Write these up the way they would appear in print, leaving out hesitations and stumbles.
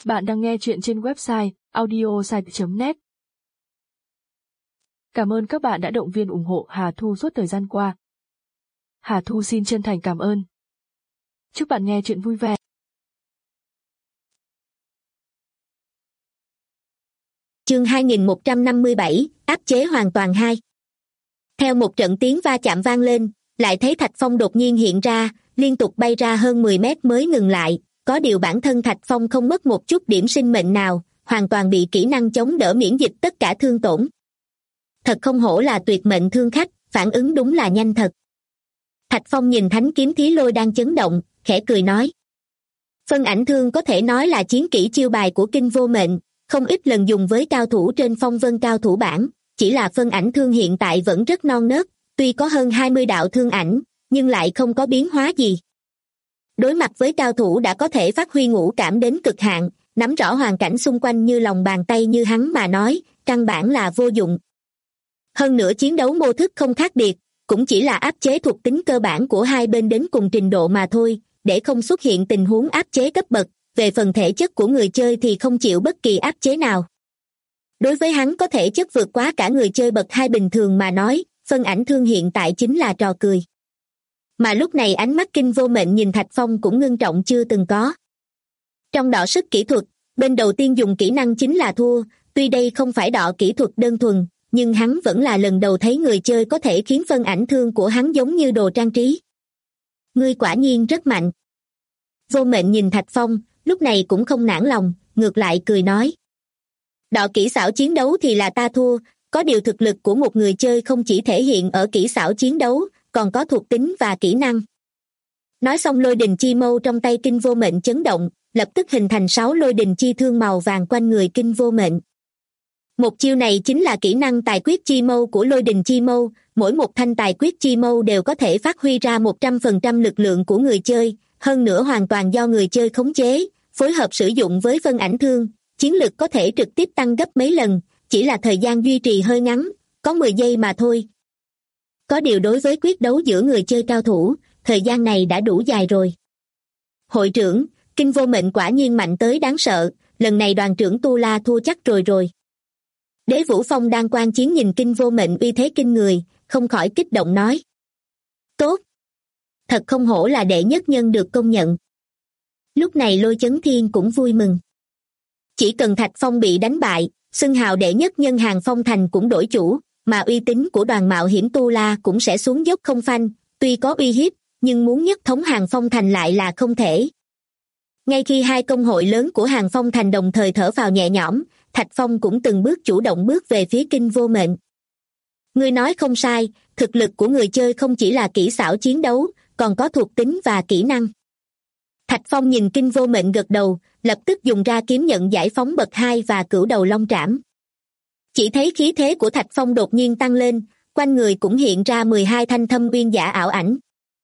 Bạn đang nghe chuyện trên website audiosite.net. Cảm ơn các bạn đã động viên ủng hộ Hà Thu suốt thời gian qua. Hà Thu xin chân thành cảm ơn. Chúc bạn nghe chuyện vui vẻ. Chương 2157, áp chế hoàn toàn 2. Theo một trận tiếng va chạm vang lên, lại thấy Thạch Phong đột nhiên hiện ra, liên tục bay ra hơn 10 mét mới ngừng lại. Có điều bản thân Thạch Phong không mất một chút điểm sinh mệnh nào, hoàn toàn bị kỹ năng chống đỡ miễn dịch tất cả thương tổn. Thật không hổ là tuyệt mệnh thương khách, phản ứng đúng là nhanh thật. Thạch Phong nhìn thánh kiếm thí lôi đang chấn động, khẽ cười nói. Phân ảnh thương có thể nói là chiến kỹ chiêu bài của Kinh Vô Mệnh, không ít lần dùng với cao thủ trên phong vân cao thủ bảng, chỉ là phân ảnh thương hiện tại vẫn rất non nớt, tuy có hơn 20 đạo thương ảnh, nhưng lại không có biến hóa gì. Đối mặt với cao thủ đã có thể phát huy ngũ cảm đến cực hạn, nắm rõ hoàn cảnh xung quanh như lòng bàn tay như hắn mà nói, căn bản là vô dụng. Hơn nữa chiến đấu mô thức không khác biệt, cũng chỉ là áp chế thuộc tính cơ bản của hai bên đến cùng trình độ mà thôi, để không xuất hiện tình huống áp chế cấp bậc, về phần thể chất của người chơi thì không chịu bất kỳ áp chế nào. Đối với hắn có thể chất vượt quá cả người chơi bậc 2 bình thường mà nói, phân ảnh thương hiện tại chính là trò cười. Mà lúc này ánh mắt Kinh Vô Mệnh nhìn Thạch Phong cũng ngưng trọng chưa từng có. Trong đọ sức kỹ thuật, bên đầu tiên dùng kỹ năng chính là thua, tuy đây không phải đọ kỹ thuật đơn thuần, nhưng hắn vẫn là lần đầu thấy người chơi có thể khiến phân ảnh thương của hắn giống như đồ trang trí. Ngươi quả nhiên rất mạnh. Vô Mệnh nhìn Thạch Phong, lúc này cũng không nản lòng, ngược lại cười nói. Đọ kỹ xảo chiến đấu thì là ta thua, có điều thực lực của một người chơi không chỉ thể hiện ở kỹ xảo chiến đấu, còn có thuộc tính và kỹ năng. Nói xong lôi đình chi mâu trong tay Kinh Vô Mệnh chấn động, lập tức hình thành 6 lôi đình chi thương màu vàng quanh người Kinh Vô Mệnh. Một chiêu này chính là kỹ năng tài quyết chi mâu của lôi đình chi mâu, mỗi một thanh tài quyết chi mâu đều có thể phát huy ra 100% lực lượng của người chơi, hơn nữa hoàn toàn do người chơi khống chế, phối hợp sử dụng với phân ảnh thương, chiến lực có thể trực tiếp tăng gấp mấy lần, chỉ là thời gian duy trì hơi ngắn, có 10 giây mà thôi. Có điều đối với quyết đấu giữa người chơi cao thủ, thời gian này đã đủ dài rồi. Hội trưởng, Kinh Vô Mệnh quả nhiên mạnh tới đáng sợ, lần này đoàn trưởng Tu La thua chắc rồi. Đế Vũ Phong đang quan chiến nhìn Kinh Vô Mệnh uy thế kinh người, không khỏi kích động nói. Tốt! Thật không hổ là đệ nhất nhân được công nhận. Lúc này Lôi Chấn Thiên cũng vui mừng. Chỉ cần Thạch Phong bị đánh bại, xưng hào đệ nhất nhân Hàng Phong Thành cũng đổi chủ, mà uy tín của đoàn mạo hiểm Tu La cũng sẽ xuống dốc không phanh, tuy có uy hiếp, nhưng muốn nhất thống Hàng Phong Thành lại là không thể. Ngay khi hai công hội lớn của Hàng Phong Thành đồng thời thở phào nhẹ nhõm, Thạch Phong cũng từng bước chủ động bước về phía Kinh Vô Mệnh. Ngươi nói không sai, thực lực của người chơi không chỉ là kỹ xảo chiến đấu, còn có thuộc tính và kỹ năng. Thạch Phong nhìn Kinh Vô Mệnh gật đầu, lập tức dùng ra kiếm nhận giải phóng bậc 2 và cửu đầu long trảm. Chỉ thấy khí thế của Thạch Phong đột nhiên tăng lên, quanh người cũng hiện ra 12 thanh thâm uyên giả ảo ảnh.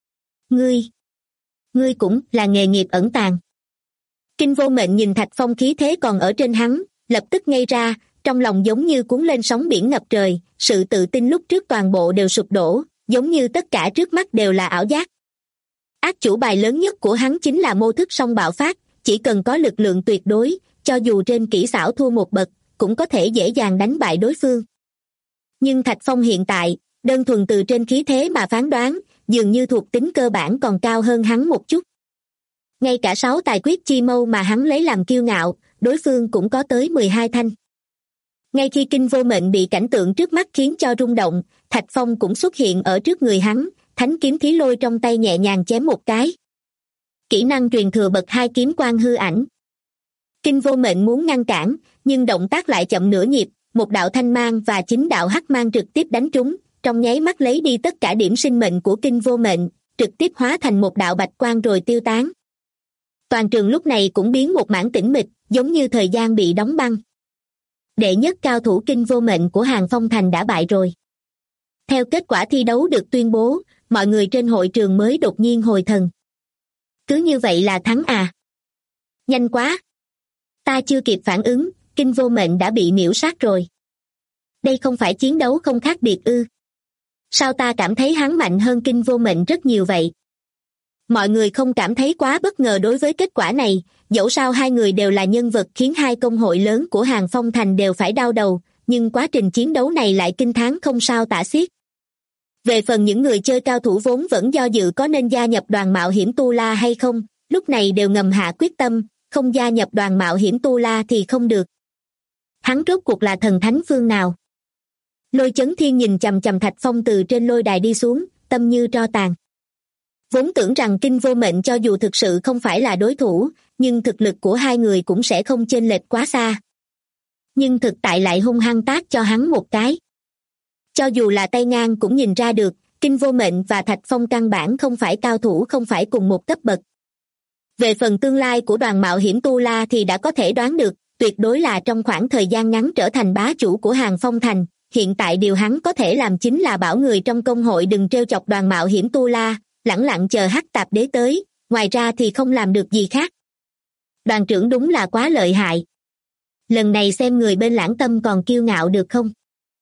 Ngươi cũng là nghề nghiệp ẩn tàng. Kinh Vô Mệnh nhìn Thạch Phong khí thế còn ở trên hắn, lập tức ngây ra, trong lòng giống như cuốn lên sóng biển ngập trời, sự tự tin lúc trước toàn bộ đều sụp đổ, giống như tất cả trước mắt đều là ảo giác. Ác chủ bài lớn nhất của hắn chính là mô thức song bạo phát, chỉ cần có lực lượng tuyệt đối, cho dù trên kỹ xảo thua một bậc, cũng có thể dễ dàng đánh bại đối phương. Nhưng Thạch Phong hiện tại, đơn thuần từ trên khí thế mà phán đoán, dường như thuộc tính cơ bản còn cao hơn hắn một chút. Ngay cả 6 tài quyết chi mâu mà hắn lấy làm kiêu ngạo, đối phương cũng có tới 12 thanh. Ngay khi Kinh Vô Mệnh bị cảnh tượng trước mắt khiến cho rung động, Thạch Phong cũng xuất hiện ở trước người hắn, thánh kiếm thí lôi trong tay nhẹ nhàng chém một cái. Kỹ năng truyền thừa bậc 2 kiếm quang hư ảnh. Kinh Vô Mệnh muốn ngăn cản, nhưng động tác lại chậm nửa nhịp, một đạo thanh mang và 9 đạo hắc mang trực tiếp đánh trúng, trong nháy mắt lấy đi tất cả điểm sinh mệnh của Kinh Vô Mệnh, trực tiếp hóa thành một đạo bạch quang rồi tiêu tán. Toàn trường lúc này cũng biến một mảng tĩnh mịch, giống như thời gian bị đóng băng. Đệ nhất cao thủ Kinh Vô Mệnh của Hàng Phong Thành đã bại rồi. Theo kết quả thi đấu được tuyên bố, mọi người trên hội trường mới đột nhiên hồi thần. Cứ như vậy là thắng à? Nhanh quá! Ta chưa kịp phản ứng, Kinh Vô Mệnh đã bị miễu sát rồi. Đây không phải chiến đấu không khác biệt ư? Sao ta cảm thấy hắn mạnh hơn Kinh Vô Mệnh rất nhiều vậy? Mọi người không cảm thấy quá bất ngờ đối với kết quả này, dẫu sao hai người đều là nhân vật khiến hai công hội lớn của Hàng Phong Thành đều phải đau đầu, nhưng quá trình chiến đấu này lại kinh thán không sao tả xiết. Về phần những người chơi cao thủ vốn vẫn do dự có nên gia nhập đoàn mạo hiểm Tu La hay không, lúc này đều ngầm hạ quyết tâm, không gia nhập đoàn mạo hiểm Tu La thì không được. Hắn rốt cuộc là thần thánh phương nào? Lôi Chấn Thiên nhìn chằm chằm Thạch Phong từ trên lôi đài đi xuống, tâm như tro tàn. Vốn tưởng rằng Kinh Vô Mệnh cho dù thực sự không phải là đối thủ, nhưng thực lực của hai người cũng sẽ không chênh lệch quá xa. Nhưng thực tại lại hung hăng tát cho hắn một cái. Cho dù là tay ngang cũng nhìn ra được, Kinh Vô Mệnh và Thạch Phong căn bản không phải cao thủ, không phải cùng một cấp bậc. Về phần tương lai của đoàn mạo hiểm Tu La thì đã có thể đoán được, tuyệt đối là trong khoảng thời gian ngắn trở thành bá chủ của Hàng Phong Thành. Hiện tại điều hắn có thể làm chính là bảo người trong công hội đừng trêu chọc đoàn mạo hiểm Tu La, lẳng lặng chờ Hắc Tạp Đế tới, ngoài ra thì không làm được gì khác. Đoàn trưởng đúng là quá lợi hại. Lần này xem người bên Lãng Tâm còn kiêu ngạo được không?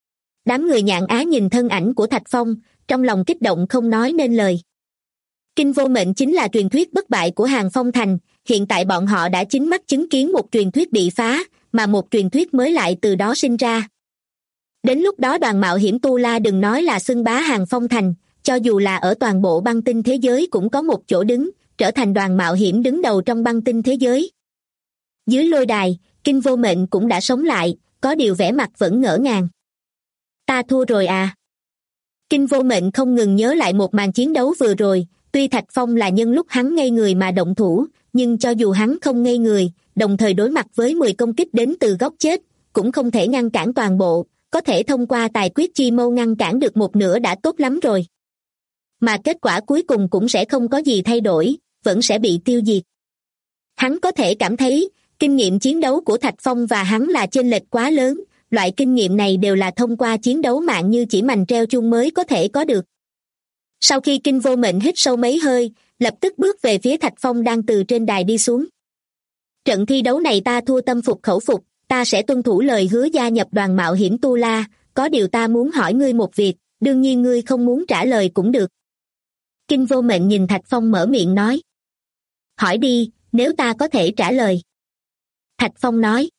Đám người Nhạn Á nhìn thân ảnh của Thạch Phong, trong lòng kích động không nói nên lời. Kinh Vô Mệnh chính là truyền thuyết bất bại của Hàng Phong Thành, hiện tại bọn họ đã chính mắt chứng kiến một truyền thuyết bị phá, mà một truyền thuyết mới lại từ đó sinh ra. Đến lúc đó đoàn mạo hiểm Tu La đừng nói là xưng bá Hàng Phong Thành, cho dù là ở toàn bộ băng tinh thế giới cũng có một chỗ đứng, trở thành đoàn mạo hiểm đứng đầu trong băng tinh thế giới. Dưới lôi đài, Kinh Vô Mệnh cũng đã sống lại, có điều vẻ mặt vẫn ngỡ ngàng. Ta thua rồi à? Kinh Vô Mệnh không ngừng nhớ lại một màn chiến đấu vừa rồi, tuy Thạch Phong là nhân lúc hắn ngây người mà động thủ, nhưng cho dù hắn không ngây người, đồng thời đối mặt với 10 công kích đến từ góc chết, cũng không thể ngăn cản toàn bộ, có thể thông qua tài quyết chi mâu ngăn cản được một nửa đã tốt lắm rồi. Mà kết quả cuối cùng cũng sẽ không có gì thay đổi, vẫn sẽ bị tiêu diệt. Hắn có thể cảm thấy, kinh nghiệm chiến đấu của Thạch Phong và hắn là chênh lệch quá lớn, loại kinh nghiệm này đều là thông qua chiến đấu mạng như chỉ mành treo chuông mới có thể có được. Sau khi Kinh Vô Mệnh hít sâu mấy hơi, lập tức bước về phía Thạch Phong đang từ trên đài đi xuống. Trận thi đấu này ta thua tâm phục khẩu phục, ta sẽ tuân thủ lời hứa gia nhập đoàn mạo hiểm Tu La, có điều ta muốn hỏi ngươi một việc, đương nhiên ngươi không muốn trả lời cũng được. Kinh Vô Mệnh nhìn Thạch Phong mở miệng nói. Hỏi đi, nếu ta có thể trả lời. Thạch Phong nói.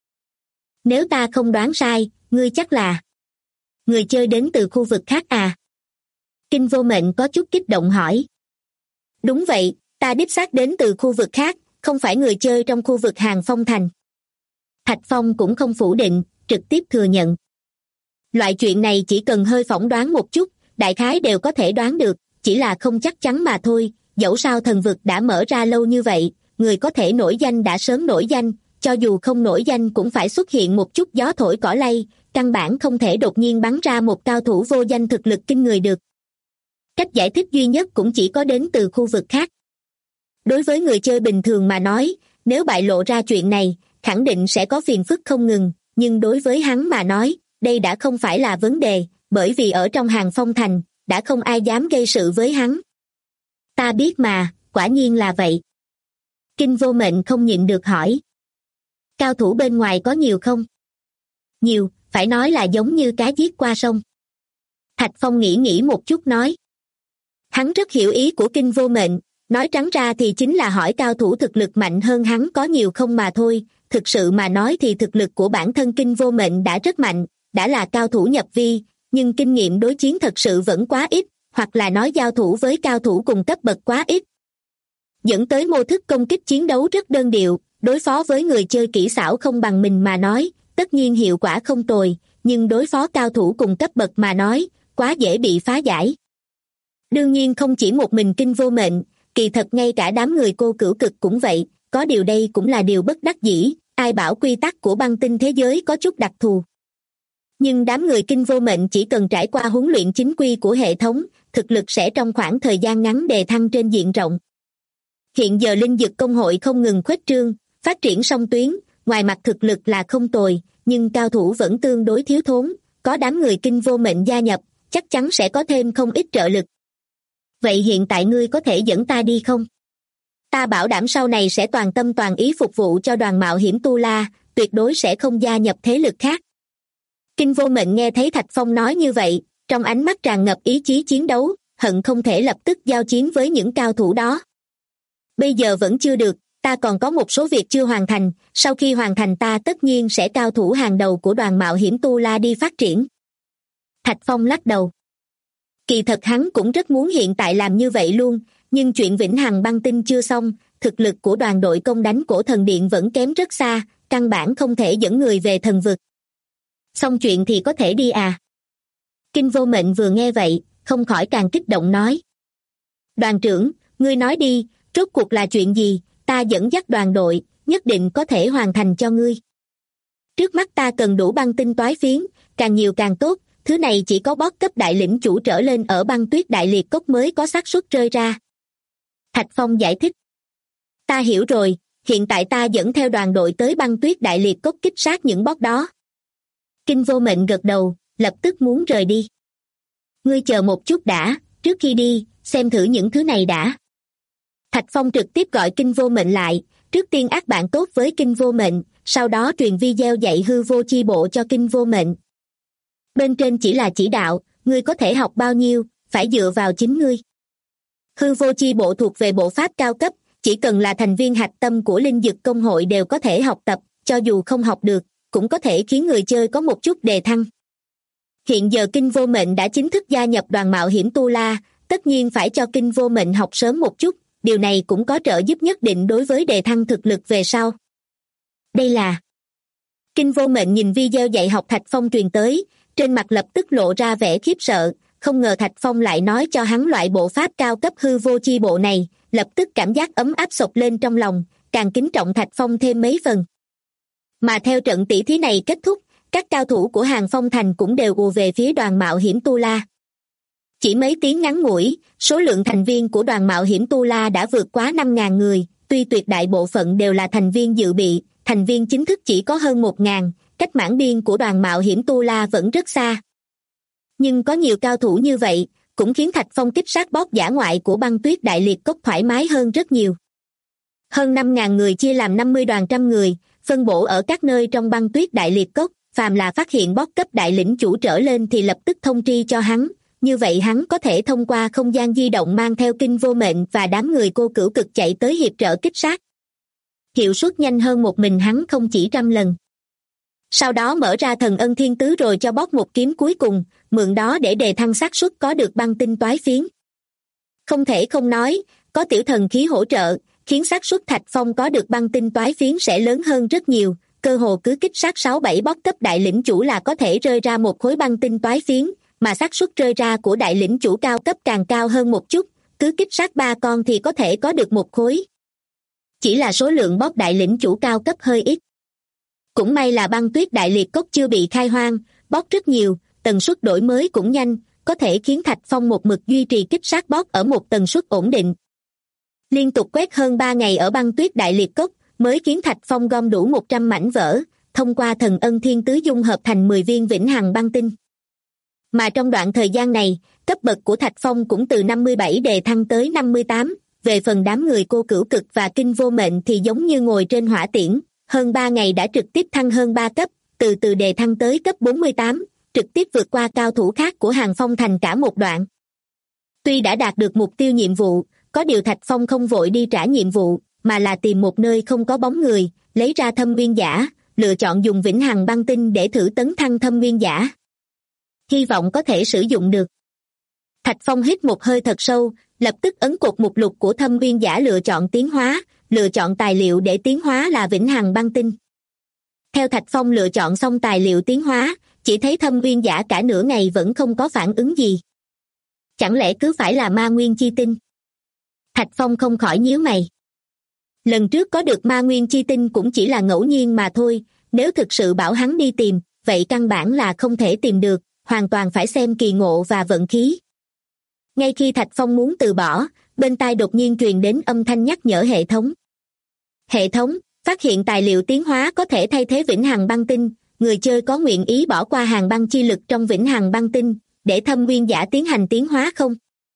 Nếu ta không đoán sai, ngươi chắc là người chơi đến từ khu vực khác à? Kinh Vô Mệnh có chút kích động hỏi. Đúng vậy, ta đích xác đến từ khu vực khác, không phải người chơi trong khu vực Hàng Phong Thành. Thạch Phong cũng không phủ định, trực tiếp thừa nhận. Loại chuyện này chỉ cần hơi phỏng đoán một chút, đại khái đều có thể đoán được, chỉ là không chắc chắn mà thôi, dẫu sao thần vực đã mở ra lâu như vậy, người có thể nổi danh đã sớm nổi danh, cho dù không nổi danh cũng phải xuất hiện một chút gió thổi cỏ lay, căn bản không thể đột nhiên bắn ra một cao thủ vô danh thực lực kinh người được. Cách giải thích duy nhất cũng chỉ có đến từ khu vực khác. Đối với người chơi bình thường mà nói, nếu bại lộ ra chuyện này, khẳng định sẽ có phiền phức không ngừng, nhưng đối với hắn mà nói, đây đã không phải là vấn đề, bởi vì ở trong Hàng Phong Thành, đã không ai dám gây sự với hắn. Ta biết mà, quả nhiên là vậy. Kinh Vô Mệnh không nhịn được hỏi. Cao thủ bên ngoài có nhiều không? Nhiều, phải nói là giống như cá giết qua sông. Thạch Phong nghĩ một chút nói. Hắn rất hiểu ý của Kinh Vô Mệnh, nói trắng ra thì chính là hỏi cao thủ thực lực mạnh hơn hắn có nhiều không mà thôi, thực sự mà nói thì thực lực của bản thân Kinh Vô Mệnh đã rất mạnh, đã là cao thủ nhập vi, nhưng kinh nghiệm đối chiến thật sự vẫn quá ít, hoặc là nói giao thủ với cao thủ cùng cấp bậc quá ít. Dẫn tới mô thức công kích chiến đấu rất đơn điệu, đối phó với người chơi kỹ xảo không bằng mình mà nói, tất nhiên hiệu quả không tồi, nhưng đối phó cao thủ cùng cấp bậc mà nói, quá dễ bị phá giải. Đương nhiên không chỉ một mình Kinh Vô Mệnh, kỳ thật ngay cả đám người Cô Cửu Cực cũng vậy, có điều đây cũng là điều bất đắc dĩ, ai bảo quy tắc của băng tinh thế giới có chút đặc thù. Nhưng đám người Kinh Vô Mệnh chỉ cần trải qua huấn luyện chính quy của hệ thống, thực lực sẽ trong khoảng thời gian ngắn đề thăng trên diện rộng. Hiện giờ linh dực công hội không ngừng khuếch trương, phát triển song tuyến, ngoài mặt thực lực là không tồi, nhưng cao thủ vẫn tương đối thiếu thốn, có đám người Kinh Vô Mệnh gia nhập, chắc chắn sẽ có thêm không ít trợ lực. Vậy hiện tại ngươi có thể dẫn ta đi không? Ta bảo đảm sau này sẽ toàn tâm toàn ý phục vụ cho đoàn mạo hiểm Tu La, tuyệt đối sẽ không gia nhập thế lực khác. Kinh Vô Mệnh nghe thấy Thạch Phong nói như vậy, trong ánh mắt tràn ngập ý chí chiến đấu, hận không thể lập tức giao chiến với những cao thủ đó. Bây giờ vẫn chưa được, ta còn có một số việc chưa hoàn thành, sau khi hoàn thành ta tất nhiên sẽ cao thủ hàng đầu của đoàn mạo hiểm Tu La đi phát triển. Thạch Phong lắc đầu. Kỳ thật hắn cũng rất muốn hiện tại làm như vậy luôn, nhưng chuyện Vĩnh Hằng băng tinh chưa xong, thực lực của đoàn đội công đánh Cổ Thần Điện vẫn kém rất xa, căn bản không thể dẫn người về thần vực. Xong chuyện thì có thể đi à? Kinh Vô Mệnh vừa nghe vậy, không khỏi càng kích động nói. Đoàn trưởng, ngươi nói đi, rốt cuộc là chuyện gì, ta dẫn dắt đoàn đội, nhất định có thể hoàn thành cho ngươi. Trước mắt ta cần đủ băng tinh toái phiến, càng nhiều càng tốt, thứ này chỉ có boss cấp đại lĩnh chủ trở lên ở băng tuyết đại liệt cốc mới có xác suất rơi ra. Thạch Phong giải thích. Ta hiểu rồi, hiện tại ta dẫn theo đoàn đội tới băng tuyết đại liệt cốc kích sát những boss đó. Kinh Vô Mệnh gật đầu, lập tức muốn rời đi. Ngươi chờ một chút đã, trước khi đi, xem thử những thứ này đã. Thạch Phong trực tiếp gọi Kinh Vô Mệnh lại, trước tiên ác bạn tốt với Kinh Vô Mệnh, sau đó truyền video dạy hư vô chi bộ cho Kinh Vô Mệnh. Bên trên chỉ là chỉ đạo, ngươi có thể học bao nhiêu, phải dựa vào chính ngươi. Hư vô chi bộ thuộc về bộ pháp cao cấp, chỉ cần là thành viên hạch tâm của linh dực công hội đều có thể học tập, cho dù không học được, cũng có thể khiến người chơi có một chút đề thăng. Hiện giờ Kinh Vô Mệnh đã chính thức gia nhập đoàn mạo hiểm Tu La, tất nhiên phải cho Kinh Vô Mệnh học sớm một chút, điều này cũng có trợ giúp nhất định đối với đề thăng thực lực về sau. Đây là... Kinh Vô Mệnh nhìn video dạy học Thạch Phong truyền tới, trên mặt lập tức lộ ra vẻ khiếp sợ, không ngờ Thạch Phong lại nói cho hắn loại bộ pháp cao cấp hư vô chi bộ này, lập tức cảm giác ấm áp sộc lên trong lòng, càng kính trọng Thạch Phong thêm mấy phần. Mà theo trận tỷ thí này kết thúc, các cao thủ của Hàng Phong Thành cũng đều ùa về phía đoàn mạo hiểm Tu La. Chỉ mấy tiếng ngắn ngủi, số lượng thành viên của đoàn mạo hiểm Tu La đã vượt quá 5.000 người, tuy tuyệt đại bộ phận đều là thành viên dự bị, thành viên chính thức chỉ có hơn 1.000, cách mãn biên của đoàn mạo hiểm Tu La vẫn rất xa. Nhưng có nhiều cao thủ như vậy, cũng khiến Thạch Phong kích sát boss dã ngoại của băng tuyết đại liệt cốc thoải mái hơn rất nhiều. Hơn 5.000 người chia làm 50 đoàn trăm người, phân bổ ở các nơi trong băng tuyết đại liệt cốc, phàm là phát hiện boss cấp đại lĩnh chủ trở lên thì lập tức thông tri cho hắn, như vậy hắn có thể thông qua không gian di động mang theo Kinh Vô Mệnh và đám người Cô Cửu Cực chạy tới hiệp trợ kích sát. Hiệu suất nhanh hơn một mình hắn không chỉ trăm lần. Sau đó mở ra thần ân thiên tứ rồi cho boss một kiếm cuối cùng, mượn đó để đề thăng xác suất có được băng tinh toái phiến. Không thể không nói, có tiểu thần khí hỗ trợ, khiến xác suất Thạch Phong có được băng tinh toái phiến sẽ lớn hơn rất nhiều, cơ hồ cứ kích sát 6-7 boss cấp đại lĩnh chủ là có thể rơi ra một khối băng tinh toái phiến, mà xác suất rơi ra của đại lĩnh chủ cao cấp càng cao hơn một chút, cứ kích sát 3 con thì có thể có được một khối. Chỉ là số lượng boss đại lĩnh chủ cao cấp hơi ít. Cũng may là băng tuyết đại liệt cốc chưa bị khai hoang, boss rất nhiều, tần suất đổi mới cũng nhanh, có thể khiến Thạch Phong một mực duy trì kích sát boss ở một tần suất ổn định. Liên tục quét hơn 3 ngày ở băng tuyết đại liệt cốc, mới khiến Thạch Phong gom đủ 100 mảnh vỡ, thông qua thần ân thiên tứ dung hợp thành 10 viên vĩnh hằng băng tinh. Mà trong đoạn thời gian này, cấp bậc của Thạch Phong cũng từ 57 đề thăng tới 58, về phần đám người Cô Cửu Cực và Kinh Vô Mệnh thì giống như ngồi trên hỏa tiễn, hơn 3 ngày đã trực tiếp thăng hơn 3 cấp, từ từ đề thăng tới cấp 48, trực tiếp vượt qua cao thủ khác của Hàng Phong Thành cả một đoạn. Tuy đã đạt được mục tiêu nhiệm vụ, có điều Thạch Phong không vội đi trả nhiệm vụ, mà là tìm một nơi không có bóng người, lấy ra thâm nguyên giả, lựa chọn dùng vĩnh hằng băng tinh để thử tấn thăng thâm nguyên giả. Hy vọng có thể sử dụng được. Thạch Phong hít một hơi thật sâu, lập tức ấn cột mục lục của thâm nguyên giả lựa chọn tiến hóa, lựa chọn tài liệu để tiến hóa là vĩnh hằng băng tinh. Theo Thạch Phong lựa chọn xong tài liệu tiến hóa, chỉ thấy thâm nguyên giả cả nửa ngày vẫn không có phản ứng gì. Chẳng lẽ cứ phải là ma nguyên chi tinh? Thạch Phong không khỏi nhíu mày. Lần trước có được ma nguyên chi tinh cũng chỉ là ngẫu nhiên mà thôi, nếu thực sự bảo hắn đi tìm, vậy căn bản là không thể tìm được, hoàn toàn phải xem kỳ ngộ và vận khí. Ngay khi Thạch Phong muốn từ bỏ, bên tai đột nhiên truyền đến âm thanh nhắc nhở hệ thống. Hệ thống, phát hiện tài liệu tiến hóa có thể thay thế vĩnh hằng băng tinh, người chơi có nguyện ý bỏ qua hàng băng chi lực trong vĩnh hằng băng tinh, để thâm nguyên giả tiến hành tiến hóa không?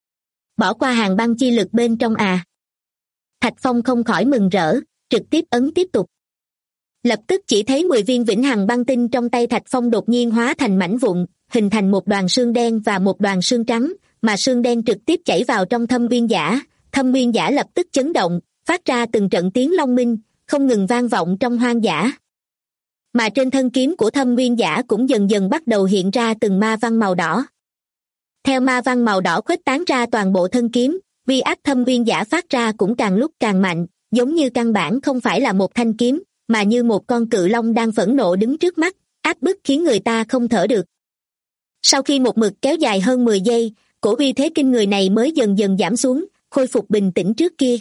Bỏ qua hàng băng chi lực bên trong à? Thạch Phong không khỏi mừng rỡ, trực tiếp ấn tiếp tục. Lập tức chỉ thấy 10 viên vĩnh hằng băng tinh trong tay Thạch Phong đột nhiên hóa thành mảnh vụn, hình thành một đoàn xương đen và một đoàn xương trắng, mà xương đen trực tiếp chảy vào trong thâm nguyên giả lập tức chấn động, phát ra từng trận tiếng long minh, không ngừng vang vọng trong hoang dã. Mà trên thân kiếm của Thâm Nguyên Giả cũng dần dần bắt đầu hiện ra từng ma văn màu đỏ. Theo ma văn màu đỏ khuếch tán ra toàn bộ thân kiếm, uy áp Thâm Nguyên Giả phát ra cũng càng lúc càng mạnh, giống như căn bản không phải là một thanh kiếm, mà như một con cự long đang phẫn nộ đứng trước mắt, áp bức khiến người ta không thở được. Sau khi một mực kéo dài hơn 10 giây, cổ uy thế kinh người này mới dần dần giảm xuống, khôi phục bình tĩnh trước kia.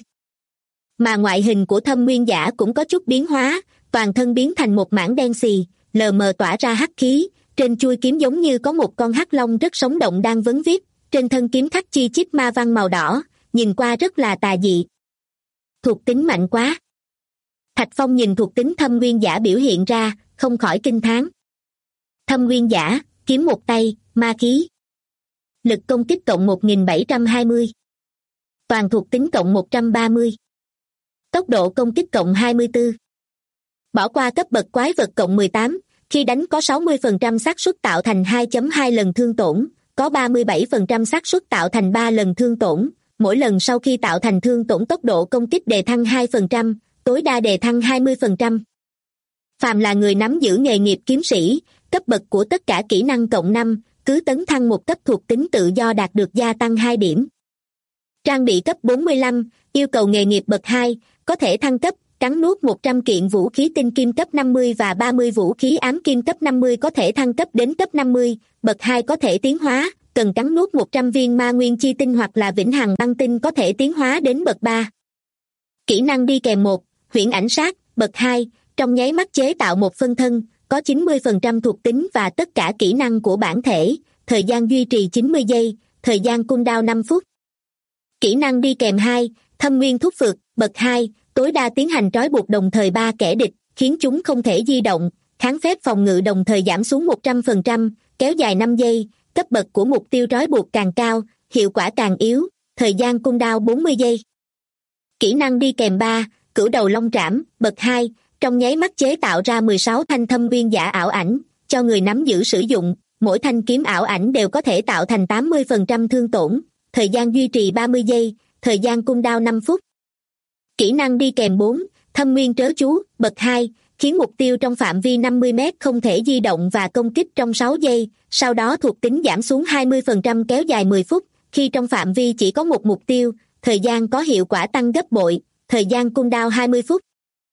Mà ngoại hình của Thâm Nguyên Giả cũng có chút biến hóa, toàn thân biến thành một mảng đen xì, lờ mờ tỏa ra hắc khí, trên chuôi kiếm giống như có một con hắc long rất sống động đang vấn viết, trên thân kiếm khắc chi chít ma văn màu đỏ, nhìn qua rất là tà dị. Thuộc tính mạnh quá. Thạch Phong nhìn thuộc tính Thâm Nguyên Giả biểu hiện ra, không khỏi kinh thán. Thâm Nguyên Giả, kiếm một tay, ma khí. Lực công kích cộng 1720. Toàn thuộc tính cộng 130. Tốc độ công kích cộng 24. Bỏ qua cấp bậc quái vật cộng 18, khi đánh có 60% xác suất tạo thành 2.2 lần thương tổn, có 37% xác suất tạo thành 3 lần thương tổn, mỗi lần sau khi tạo thành thương tổn tốc độ công kích đề thăng 2%, tối đa đề thăng 20%. Phàm là người nắm giữ nghề nghiệp kiếm sĩ, cấp bậc của tất cả kỹ năng cộng 5, cứ tấn thăng một cấp thuộc tính tự do đạt được gia tăng 2 điểm. Trang bị cấp 45, yêu cầu nghề nghiệp bậc 2, có thể thăng cấp, cắn nuốt 100 kiện vũ khí tinh kim cấp 50 và 30 vũ khí ám kim cấp 50 có thể thăng cấp đến cấp 50, bậc 2 có thể tiến hóa, cần cắn nuốt 100 viên ma nguyên chi tinh hoặc là vĩnh hằng băng tinh có thể tiến hóa đến bậc 3. Kỹ năng đi kèm 1, huyễn ảnh sát, bậc 2, trong nháy mắt chế tạo một phân thân, có 90% thuộc tính và tất cả kỹ năng của bản thể, thời gian duy trì 90 giây, thời gian cooldown 5 phút. Kỹ năng đi kèm 2, thâm nguyên thúc phược, bậc 2, tối đa tiến hành trói buộc đồng thời 3 kẻ địch, khiến chúng không thể di động, kháng phép phòng ngự đồng thời giảm xuống 100%, kéo dài 5 giây, cấp bậc của mục tiêu trói buộc càng cao, hiệu quả càng yếu, thời gian cooldown 40 giây. Kỹ năng đi kèm 3, cửu đầu long trảm, bậc 2, trong nháy mắt chế tạo ra 16 thanh thâm nguyên giả ảo ảnh, cho người nắm giữ sử dụng, mỗi thanh kiếm ảo ảnh đều có thể tạo thành 80% thương tổn, thời gian duy trì 30 giây, thời gian cooldown 5 phút. Kỹ năng đi kèm 4, thâm nguyên trớ chú, bậc 2, khiến mục tiêu trong phạm vi 50 mét không thể di động và công kích trong 6 giây, sau đó thuộc tính giảm xuống 20% kéo dài 10 phút, khi trong phạm vi chỉ có một mục tiêu, thời gian có hiệu quả tăng gấp bội, thời gian cooldown 20 phút.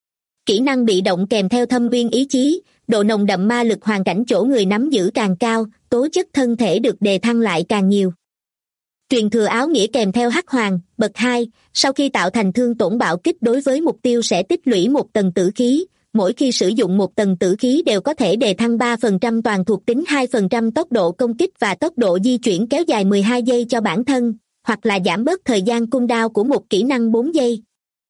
Kỹ năng bị động kèm theo thâm nguyên ý chí, độ nồng đậm ma lực hoàn cảnh chỗ người nắm giữ càng cao, tố chất thân thể được đề thăng lại càng nhiều. Truyền thừa áo nghĩa kèm theo hắc hoàng, bậc 2, sau khi tạo thành thương tổn bạo kích đối với mục tiêu sẽ tích lũy một tầng tử khí, mỗi khi sử dụng một tầng tử khí đều có thể đề thăng 3% toàn thuộc tính 2% tốc độ công kích và tốc độ di chuyển kéo dài 12 giây cho bản thân, hoặc là giảm bớt thời gian cooldown của một kỹ năng 4 giây.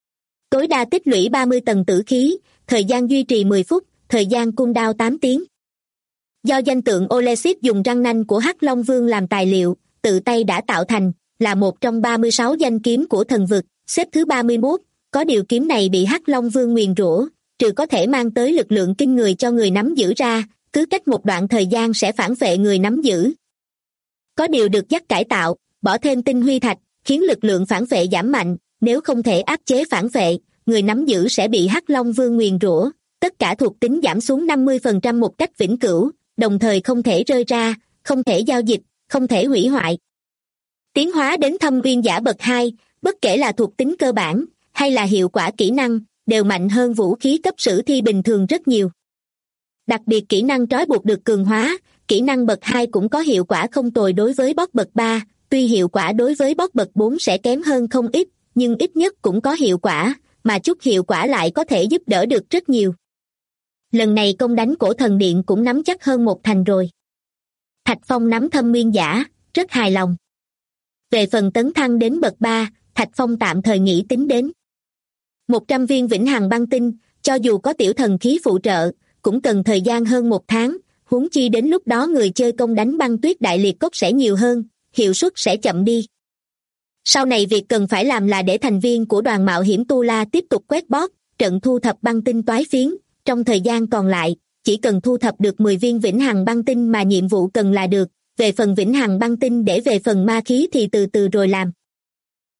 Tối đa tích lũy 30 tầng tử khí, thời gian duy trì 10 phút, thời gian cooldown 8 tiếng. Do danh tượng Olesit dùng răng nanh của Hắc Long Vương làm tài liệu, tự tay đã tạo thành, là một trong 36 danh kiếm của thần vực, xếp thứ 31, có điều kiếm này bị Hắc Long Vương nguyền rủa, trừ có thể mang tới lực lượng kinh người cho người nắm giữ ra, cứ cách một đoạn thời gian sẽ phản vệ người nắm giữ. Có điều được dắt cải tạo, bỏ thêm tinh huy thạch, khiến lực lượng phản vệ giảm mạnh, nếu không thể áp chế phản vệ, người nắm giữ sẽ bị Hắc Long Vương nguyền rủa, tất cả thuộc tính giảm xuống 50% một cách vĩnh cửu, đồng thời không thể rơi ra, không thể giao dịch, không thể hủy hoại. Tiến hóa đến thâm nguyên giả bậc 2, bất kể là thuộc tính cơ bản, hay là hiệu quả kỹ năng, đều mạnh hơn vũ khí cấp sử thi bình thường rất nhiều. Đặc biệt kỹ năng trói buộc được cường hóa, kỹ năng bậc 2 cũng có hiệu quả không tồi đối với boss bậc 3, tuy hiệu quả đối với boss bậc 4 sẽ kém hơn không ít, nhưng ít nhất cũng có hiệu quả, mà chút hiệu quả lại có thể giúp đỡ được rất nhiều. Lần này công đánh cổ thần điện cũng nắm chắc hơn một thành rồi. Thạch Phong nắm thâm nguyên giả, rất hài lòng. Về phần tấn thăng đến bậc 3, Thạch Phong tạm thời nghĩ tính đến 100 viên vĩnh hằng băng tinh, cho dù có tiểu thần khí phụ trợ, cũng cần thời gian hơn 1 tháng, huống chi đến lúc đó người chơi công đánh băng tuyết đại liệt cốc sẽ nhiều hơn, hiệu suất sẽ chậm đi. Sau này việc cần phải làm là để thành viên của đoàn mạo hiểm Tu La tiếp tục quét bot, trận thu thập băng tinh toái phiến, trong thời gian còn lại, chỉ cần thu thập được 10 viên vĩnh hằng băng tinh mà nhiệm vụ cần là được, về phần vĩnh hằng băng tinh để về phần ma khí thì từ từ rồi làm.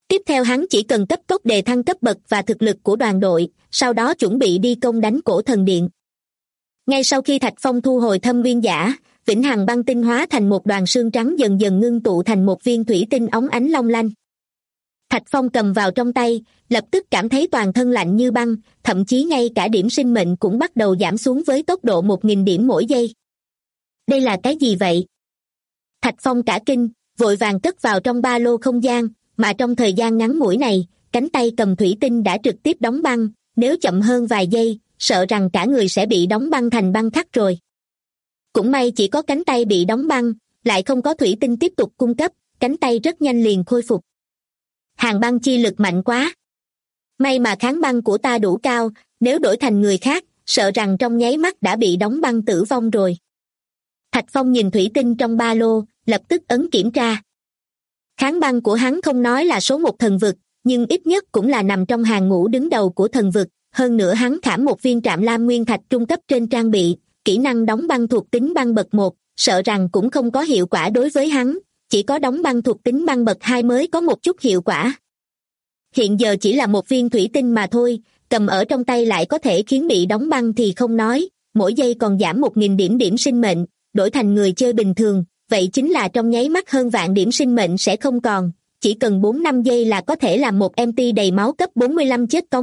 Tiếp theo hắn chỉ cần cấp tốc đề thăng cấp bậc và thực lực của đoàn đội, sau đó chuẩn bị đi công đánh Cổ Thần Điện. Ngay sau khi Thạch Phong thu hồi thâm nguyên giả, vĩnh hằng băng tinh hóa thành một đoàn xương trắng dần dần ngưng tụ thành một viên thủy tinh óng ánh long lanh. Thạch Phong cầm vào trong tay, lập tức cảm thấy toàn thân lạnh như băng, thậm chí ngay cả điểm sinh mệnh cũng bắt đầu giảm xuống với tốc độ 1.000 điểm mỗi giây. Đây là cái gì vậy? Thạch Phong cả kinh, vội vàng cất vào trong ba lô không gian, mà trong thời gian ngắn ngủi này, cánh tay cầm thủy tinh đã trực tiếp đóng băng, nếu chậm hơn vài giây, sợ rằng cả người sẽ bị đóng băng thành băng khắc rồi. Cũng may chỉ có cánh tay bị đóng băng, lại không có thủy tinh tiếp tục cung cấp, cánh tay rất nhanh liền khôi phục. Hàn băng chi lực mạnh quá. May mà kháng băng của ta đủ cao, nếu đổi thành người khác, sợ rằng trong nháy mắt đã bị đóng băng tử vong rồi. Thạch Phong nhìn thủy tinh trong ba lô, lập tức ấn kiểm tra. Kháng băng của hắn không nói là số 1 thần vực, nhưng ít nhất cũng là nằm trong hàng ngũ đứng đầu của thần vực. Hơn nữa hắn khảm một viên trạm lam nguyên thạch trung cấp trên trang bị, kỹ năng đóng băng thuộc tính băng bậc 1, sợ rằng cũng không có hiệu quả đối với hắn, chỉ có đóng băng thuộc tính băng bậc 2 mới có một chút hiệu quả. Hiện giờ chỉ là một viên thủy tinh mà thôi, cầm ở trong tay lại có thể khiến bị đóng băng thì không nói, mỗi giây còn giảm 1.000 điểm sinh mệnh, đổi thành người chơi bình thường, vậy chính là trong nháy mắt hơn vạn điểm sinh mệnh sẽ không còn, chỉ cần 4-5 giây là có thể làm một MT đầy máu cấp 45 chết cống.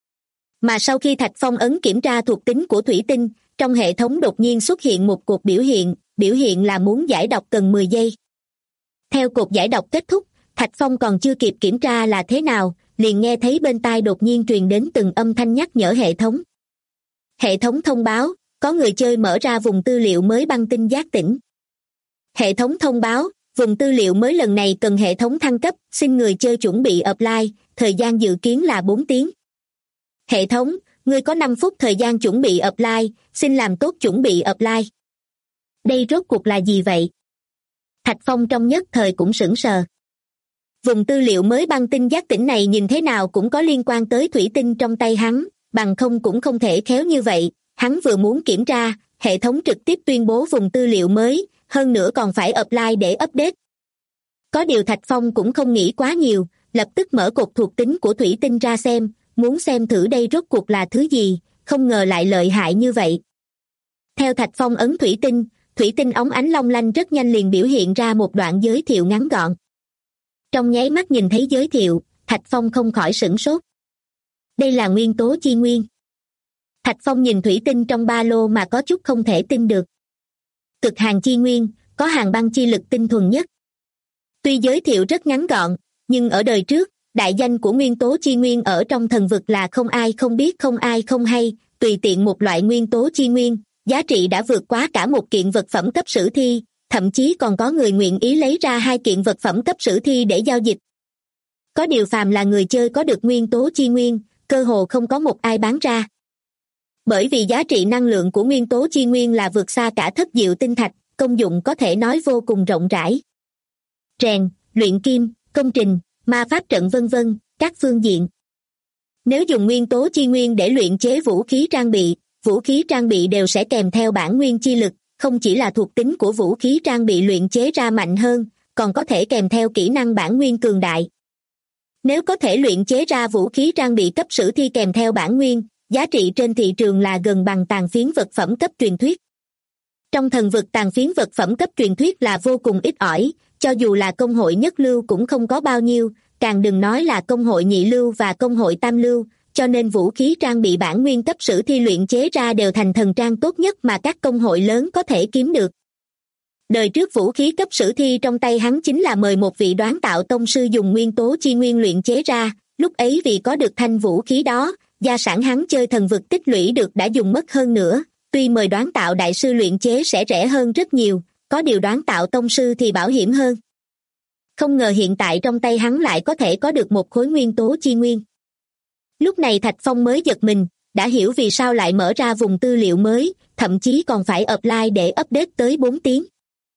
Mà sau khi Thạch Phong ấn kiểm tra thuộc tính của thủy tinh, trong hệ thống đột nhiên xuất hiện một cột biểu hiện là muốn giải độc cần 10 giây. Theo cột giải độc kết thúc, Thạch Phong còn chưa kịp kiểm tra là thế nào, liền nghe thấy bên tai đột nhiên truyền đến từng âm thanh nhắc nhở hệ thống. Hệ thống thông báo, có người chơi mở ra vùng tư liệu mới băng tinh giác tỉnh. Hệ thống thông báo, vùng tư liệu mới lần này cần hệ thống thăng cấp, xin người chơi chuẩn bị apply, thời gian dự kiến là 4 tiếng. Hệ thống, ngươi có 5 phút thời gian chuẩn bị apply, xin làm tốt chuẩn bị apply. Đây rốt cuộc là gì vậy? Thạch Phong trong nhất thời cũng sửng sờ. Vùng tư liệu mới băng tinh giác tỉnh này nhìn thế nào cũng có liên quan tới thủy tinh trong tay hắn, bằng không cũng không thể khéo như vậy. Hắn vừa muốn kiểm tra, hệ thống trực tiếp tuyên bố vùng tư liệu mới, hơn nữa còn phải apply để update. Có điều Thạch Phong cũng không nghĩ quá nhiều, lập tức mở cột thuộc tính của thủy tinh ra xem, muốn xem thử đây rốt cuộc là thứ gì, không ngờ lại lợi hại như vậy. Theo Thạch Phong ấn thủy tinh óng ánh long lanh rất nhanh liền biểu hiện ra một đoạn giới thiệu ngắn gọn. Trong nháy mắt nhìn thấy giới thiệu, Thạch Phong không khỏi sửng sốt. Đây là nguyên tố chi nguyên. Thạch Phong nhìn thủy tinh trong ba lô mà có chút không thể tin được. Cực hàn chi nguyên, có hàn băng chi lực tinh thuần nhất. Tuy giới thiệu rất ngắn gọn, nhưng ở đời trước, đại danh của nguyên tố chi nguyên ở trong thần vực là không ai không biết không ai không hay, tùy tiện một loại nguyên tố chi nguyên, giá trị đã vượt quá cả một kiện vật phẩm cấp sử thi, thậm chí còn có người nguyện ý lấy ra 2 kiện vật phẩm cấp sử thi để giao dịch. Có điều phàm là người chơi có được nguyên tố chi nguyên, cơ hồ không có một ai bán ra. Bởi vì giá trị năng lượng của nguyên tố chi nguyên là vượt xa cả thất diệu tinh thạch, công dụng có thể nói vô cùng rộng rãi. Rèn, luyện kim, công trình, ma pháp trận vân vân, các phương diện. Nếu dùng nguyên tố chi nguyên để luyện chế vũ khí trang bị đều sẽ kèm theo bản nguyên chi lực, không chỉ là thuộc tính của vũ khí trang bị luyện chế ra mạnh hơn, còn có thể kèm theo kỹ năng bản nguyên cường đại. Nếu có thể luyện chế ra vũ khí trang bị cấp sử thi kèm theo bản nguyên, giá trị trên thị trường là gần bằng tàn phiến vật phẩm cấp truyền thuyết. Trong thần vực tàn phiến vật phẩm cấp truyền thuyết là vô cùng ít ỏi, cho dù là công hội nhất lưu cũng không có bao nhiêu, càng đừng nói là công hội nhị lưu và công hội tam lưu, cho nên vũ khí trang bị bản nguyên cấp sử thi luyện chế ra đều thành thần trang tốt nhất mà các công hội lớn có thể kiếm được. Đời trước vũ khí cấp sử thi trong tay hắn chính là mời một vị đoán tạo tông sư dùng nguyên tố chi nguyên luyện chế ra, lúc ấy vì có được thanh vũ khí đó, gia sản hắn chơi thần vực tích lũy được đã dùng mất hơn nữa, tuy mời đoán tạo đại sư luyện chế sẽ rẻ hơn rất nhiều, có điều đoán tạo tông sư thì bảo hiểm hơn. Không ngờ hiện tại trong tay hắn lại có thể có được một khối nguyên tố chi nguyên. Lúc này Thạch Phong mới giật mình, đã hiểu vì sao lại mở ra vùng tư liệu mới, thậm chí còn phải apply để update tới 4 tiếng.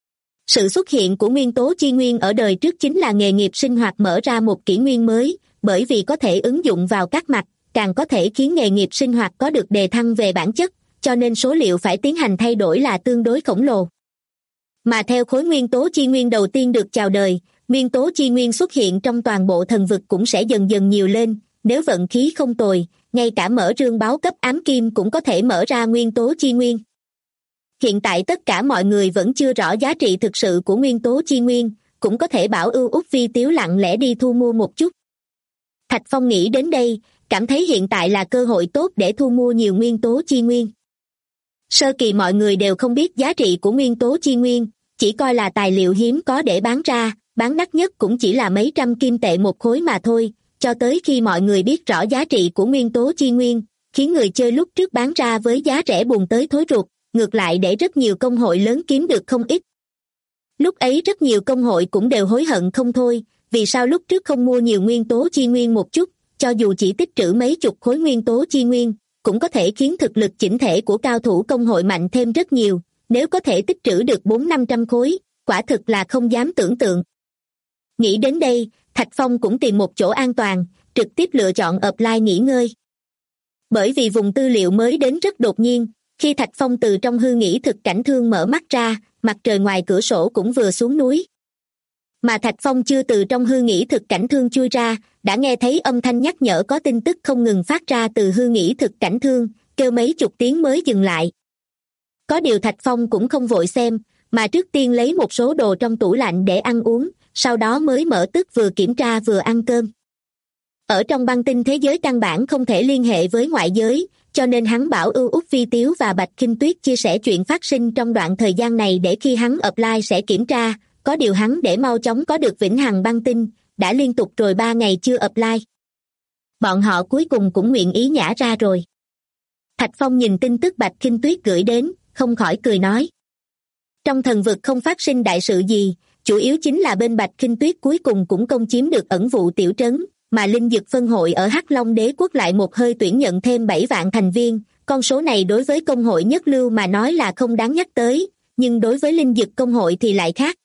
Sự xuất hiện của nguyên tố chi nguyên ở đời trước chính là nghề nghiệp sinh hoạt mở ra một kỷ nguyên mới, bởi vì có thể ứng dụng vào các mặt, càng có thể khiến nghề nghiệp sinh hoạt có được đề thăng về bản chất, cho nên số liệu phải tiến hành thay đổi là tương đối khổng lồ. Mà theo khối nguyên tố chi nguyên đầu tiên được chào đời, nguyên tố chi nguyên xuất hiện trong toàn bộ thần vực cũng sẽ dần dần nhiều lên. Nếu vận khí không tồi, ngay cả mở rương báo cấp ám kim cũng có thể mở ra nguyên tố chi nguyên. Hiện tại tất cả mọi người vẫn chưa rõ giá trị thực sự của nguyên tố chi nguyên, cũng có thể bảo Ưu Úc Vi Tiếu lặng lẽ đi thu mua một chút. Thạch Phong nghĩ đến đây, cảm thấy hiện tại là cơ hội tốt để thu mua nhiều nguyên tố chi nguyên. Sơ kỳ mọi người đều không biết giá trị của nguyên tố chi nguyên, chỉ coi là tài liệu hiếm có để bán ra, bán đắt nhất cũng chỉ là mấy trăm kim tệ một khối mà thôi, cho tới khi mọi người biết rõ giá trị của nguyên tố chi nguyên, khiến người chơi lúc trước bán ra với giá rẻ buồn tới thối ruột, ngược lại để rất nhiều công hội lớn kiếm được không ít. Lúc ấy rất nhiều công hội cũng đều hối hận không thôi, vì sao lúc trước không mua nhiều nguyên tố chi nguyên một chút, cho dù chỉ tích trữ mấy chục khối nguyên tố chi nguyên, cũng có thể khiến thực lực chỉnh thể của cao thủ công hội mạnh thêm rất nhiều, nếu có thể tích trữ được 400-500 khối, quả thực là không dám tưởng tượng. Nghĩ đến đây, Thạch Phong cũng tìm một chỗ an toàn, trực tiếp lựa chọn offline nghỉ ngơi. Bởi vì vùng tư liệu mới đến rất đột nhiên, khi Thạch Phong từ trong hư nghỉ thực cảnh thương mở mắt ra, mặt trời ngoài cửa sổ cũng vừa xuống núi. Mà Thạch Phong chưa từ trong hư nghỉ thực cảnh thương chui ra, đã nghe thấy âm thanh nhắc nhở có tin tức không ngừng phát ra từ hư nghỉ thực cảnh thương, kêu mấy chục tiếng mới dừng lại. Có điều Thạch Phong cũng không vội xem, mà trước tiên lấy một số đồ trong tủ lạnh để ăn uống, sau đó mới mở tức vừa kiểm tra vừa ăn cơm. Ở trong băng tinh thế giới căn bản không thể liên hệ với ngoại giới, cho nên hắn bảo Ưu Úc Vi Tiếu và Bạch Khinh Tuyết chia sẻ chuyện phát sinh trong đoạn thời gian này để khi hắn offline sẽ kiểm tra, có điều hắn để mau chóng có được vĩnh hằng băng tinh, đã liên tục rồi 3 ngày chưa offline. Bọn họ cuối cùng cũng nguyện ý nhả ra rồi. Thạch Phong nhìn tin tức Bạch Khinh Tuyết gửi đến, không khỏi cười nói. Trong thần vực không phát sinh đại sự gì, chủ yếu chính là bên Bạch Khinh Tuyết cuối cùng cũng công chiếm được ẩn vụ tiểu trấn, mà linh dực phân hội ở Hắc Long Đế quốc lại một hơi tuyển nhận thêm 7 vạn thành viên, con số này đối với công hội nhất lưu mà nói là không đáng nhắc tới, nhưng đối với linh dực công hội thì lại khác.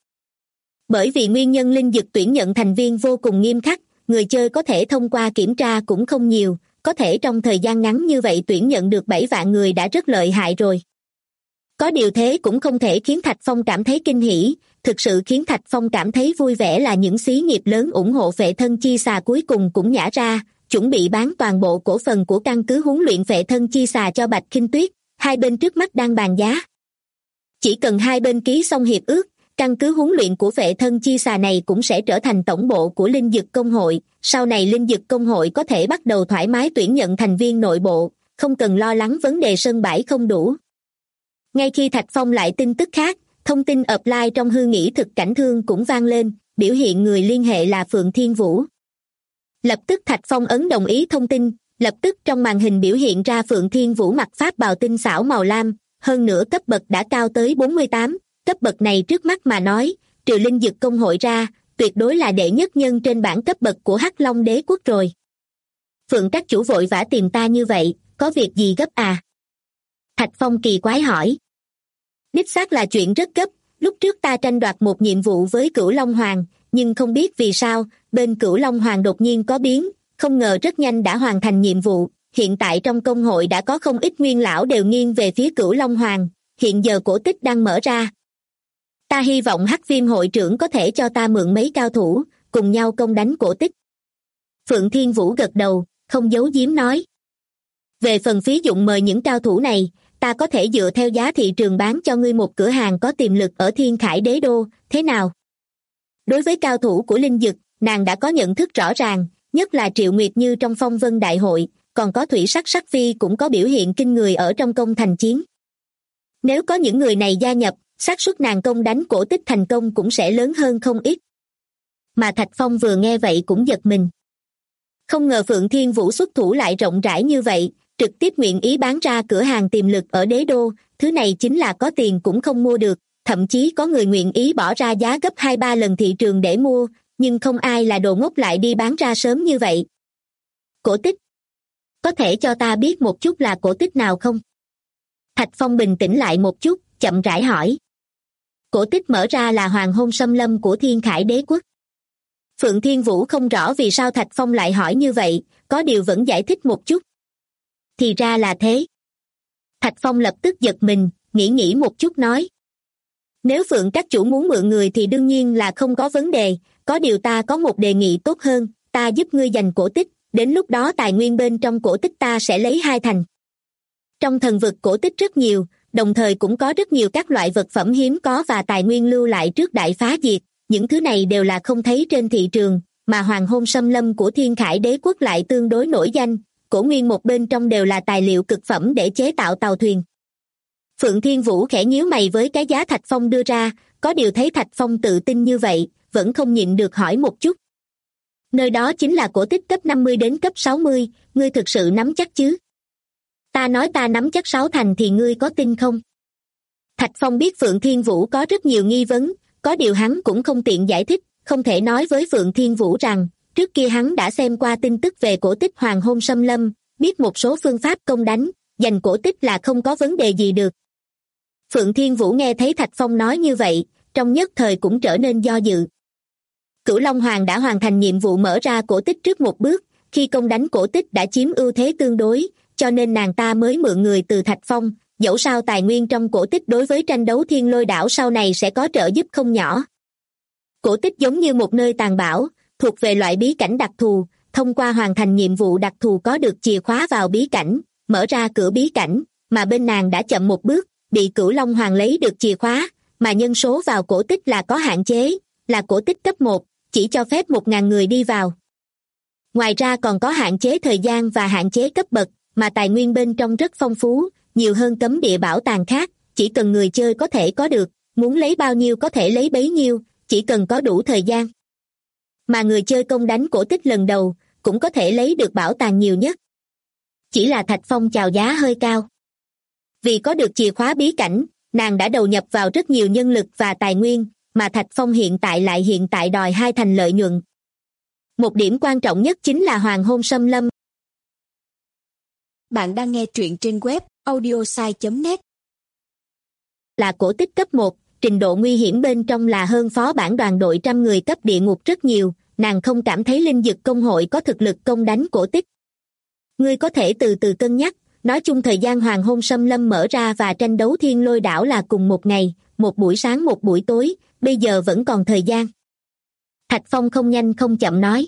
Bởi vì nguyên nhân linh dực tuyển nhận thành viên vô cùng nghiêm khắc, người chơi có thể thông qua kiểm tra cũng không nhiều, có thể trong thời gian ngắn như vậy tuyển nhận được 7 vạn người đã rất lợi hại rồi. Có điều thế cũng không thể khiến Thạch Phong cảm thấy kinh hỉ, thực sự khiến Thạch Phong cảm thấy vui vẻ là những xí nghiệp lớn ủng hộ Phệ Thân Chi Xà cuối cùng cũng nhả ra, chuẩn bị bán toàn bộ cổ phần của căn cứ huấn luyện Phệ Thân Chi Xà cho Bạch Khinh Tuyết, hai bên trước mắt đang bàn giá. Chỉ cần hai bên ký xong hiệp ước, căn cứ huấn luyện của Phệ Thân Chi Xà này cũng sẽ trở thành tổng bộ của Linh Dực Công hội, sau này Linh Dực Công hội có thể bắt đầu thoải mái tuyển nhận thành viên nội bộ, không cần lo lắng vấn đề sân bãi không đủ. Ngay khi Thạch Phong lại tin tức khác, thông tin offline trong hư nghỉ thực cảnh thương cũng vang lên, biểu hiện người liên hệ là Phượng Thiên Vũ. Lập tức Thạch Phong ấn đồng ý thông tin, lập tức trong màn hình biểu hiện ra Phượng Thiên Vũ mặc pháp bào tinh xảo màu lam, hơn nữa cấp bậc đã cao tới 48, cấp bậc này trước mắt mà nói, trừ Linh Dực Công hội ra, tuyệt đối là đệ nhất nhân trên bảng cấp bậc của Hắc Long Đế quốc rồi. Phượng các chủ vội vã tìm ta như vậy, có việc gì gấp à? Thạch Phong kỳ quái hỏi. Đích xác là chuyện rất gấp, lúc trước ta tranh đoạt một nhiệm vụ với Cửu Long Hoàng, nhưng không biết vì sao, bên Cửu Long Hoàng đột nhiên có biến, không ngờ rất nhanh đã hoàn thành nhiệm vụ, hiện tại trong công hội đã có không ít nguyên lão đều nghiêng về phía Cửu Long Hoàng, hiện giờ cổ tích đang mở ra. Ta hy vọng Hắc Viêm hội trưởng có thể cho ta mượn mấy cao thủ, cùng nhau công đánh cổ tích. Phượng Thiên Vũ gật đầu, không giấu giếm nói. Về phần phí dụng mời những cao thủ này, ta có thể dựa theo giá thị trường bán cho ngươi một cửa hàng có tiềm lực ở Thiên Khải Đế Đô, thế nào? Đối với cao thủ của Linh Dực, nàng đã có nhận thức rõ ràng, nhất là Triệu Nguyệt Như trong Phong Vân Đại hội, còn có Thủy Sắc Sắc Phi cũng có biểu hiện kinh người ở trong công thành chiến. Nếu có những người này gia nhập, xác suất nàng công đánh cổ tích thành công cũng sẽ lớn hơn không ít. Mà Thạch Phong vừa nghe vậy cũng giật mình. Không ngờ Phượng Thiên Vũ xuất thủ lại rộng rãi như vậy, trực tiếp nguyện ý bán ra cửa hàng tiềm lực ở Đế Đô, thứ này chính là có tiền cũng không mua được, thậm chí có người nguyện ý bỏ ra giá gấp 2-3 lần thị trường để mua, nhưng không ai là đồ ngốc lại đi bán ra sớm như vậy. Cổ tích. Có thể cho ta biết một chút là cổ tích nào không? Thạch Phong bình tĩnh lại một chút, chậm rãi hỏi. Cổ tích mở ra là hoàng hôn xâm lâm của Thiên Khải Đế quốc. Phượng Thiên Vũ không rõ vì sao Thạch Phong lại hỏi như vậy, có điều vẫn giải thích một chút. Thì ra là thế. Thạch Phong lập tức giật mình, nghĩ một chút nói. Nếu Phượng các chủ muốn mượn người thì đương nhiên là không có vấn đề, có điều ta có một đề nghị tốt hơn, ta giúp ngươi giành cổ tích, đến lúc đó tài nguyên bên trong cổ tích ta sẽ lấy 2 thành. Trong thần vực cổ tích rất nhiều, đồng thời cũng có rất nhiều các loại vật phẩm hiếm có và tài nguyên lưu lại trước đại phá diệt, những thứ này đều là không thấy trên thị trường, mà hoàng hôn xâm lâm của Thiên Khải Đế quốc lại tương đối nổi danh, cổ nguyên một bên trong đều là tài liệu cực phẩm để chế tạo tàu thuyền. Phượng Thiên Vũ khẽ nhíu mày với cái giá Thạch Phong đưa ra, có điều thấy Thạch Phong tự tin như vậy, vẫn không nhịn được hỏi một chút. Nơi đó chính là cổ tích cấp 50 đến cấp 60, ngươi thực sự nắm chắc chứ? Ta nói ta nắm chắc 6 thành thì ngươi có tin không? Thạch Phong biết Phượng Thiên Vũ có rất nhiều nghi vấn, có điều hắn cũng không tiện giải thích, không thể nói với Phượng Thiên Vũ rằng, trước kia hắn đã xem qua tin tức về cổ tích Hoàng Hôn Xâm Lâm, biết một số phương pháp công đánh, giành cổ tích là không có vấn đề gì được. Phượng Thiên Vũ nghe thấy Thạch Phong nói như vậy, trong nhất thời cũng trở nên do dự. Cửu Long Hoàng đã hoàn thành nhiệm vụ mở ra cổ tích trước một bước, khi công đánh cổ tích đã chiếm ưu thế tương đối, cho nên nàng ta mới mượn người từ Thạch Phong, dẫu sao tài nguyên trong cổ tích đối với tranh đấu Thiên Lôi Đảo sau này sẽ có trợ giúp không nhỏ. Cổ tích giống như một nơi tàng bảo, thuộc về loại bí cảnh đặc thù, thông qua hoàn thành nhiệm vụ đặc thù có được chìa khóa vào bí cảnh, mở ra cửa bí cảnh, mà bên nàng đã chậm một bước, bị Cửu Long Hoàng lấy được chìa khóa, mà nhân số vào cổ tích là có hạn chế, là cổ tích cấp 1, chỉ cho phép 1.000 người đi vào. Ngoài ra còn có hạn chế thời gian và hạn chế cấp bậc, mà tài nguyên bên trong rất phong phú, nhiều hơn cấm địa bảo tàng khác, chỉ cần người chơi có thể có được, muốn lấy bao nhiêu có thể lấy bấy nhiêu, chỉ cần có đủ thời gian. Mà người chơi công đánh cổ tích lần đầu, cũng có thể lấy được bảo tàng nhiều nhất. Chỉ là Thạch Phong chào giá hơi cao. Vì có được chìa khóa bí cảnh, nàng đã đầu nhập vào rất nhiều nhân lực và tài nguyên, mà Thạch Phong hiện tại đòi 2 thành lợi nhuận. Một điểm quan trọng nhất chính là Hoàng Hôn Xâm Lâm. Bạn đang nghe truyện trên web audiosai.net. Là cổ tích cấp 1, trình độ nguy hiểm bên trong là hơn phó bản đoàn đội 100 người cấp địa ngục rất nhiều, nàng không cảm thấy linh dực công hội có thực lực công đánh cổ tích. Ngươi có thể từ từ cân nhắc, nói chung thời gian Hoàng Hôn Xâm Lâm mở ra và tranh đấu Thiên Lôi Đảo là cùng một ngày, một buổi sáng một buổi tối, bây giờ vẫn còn thời gian. Thạch Phong không nhanh không chậm nói.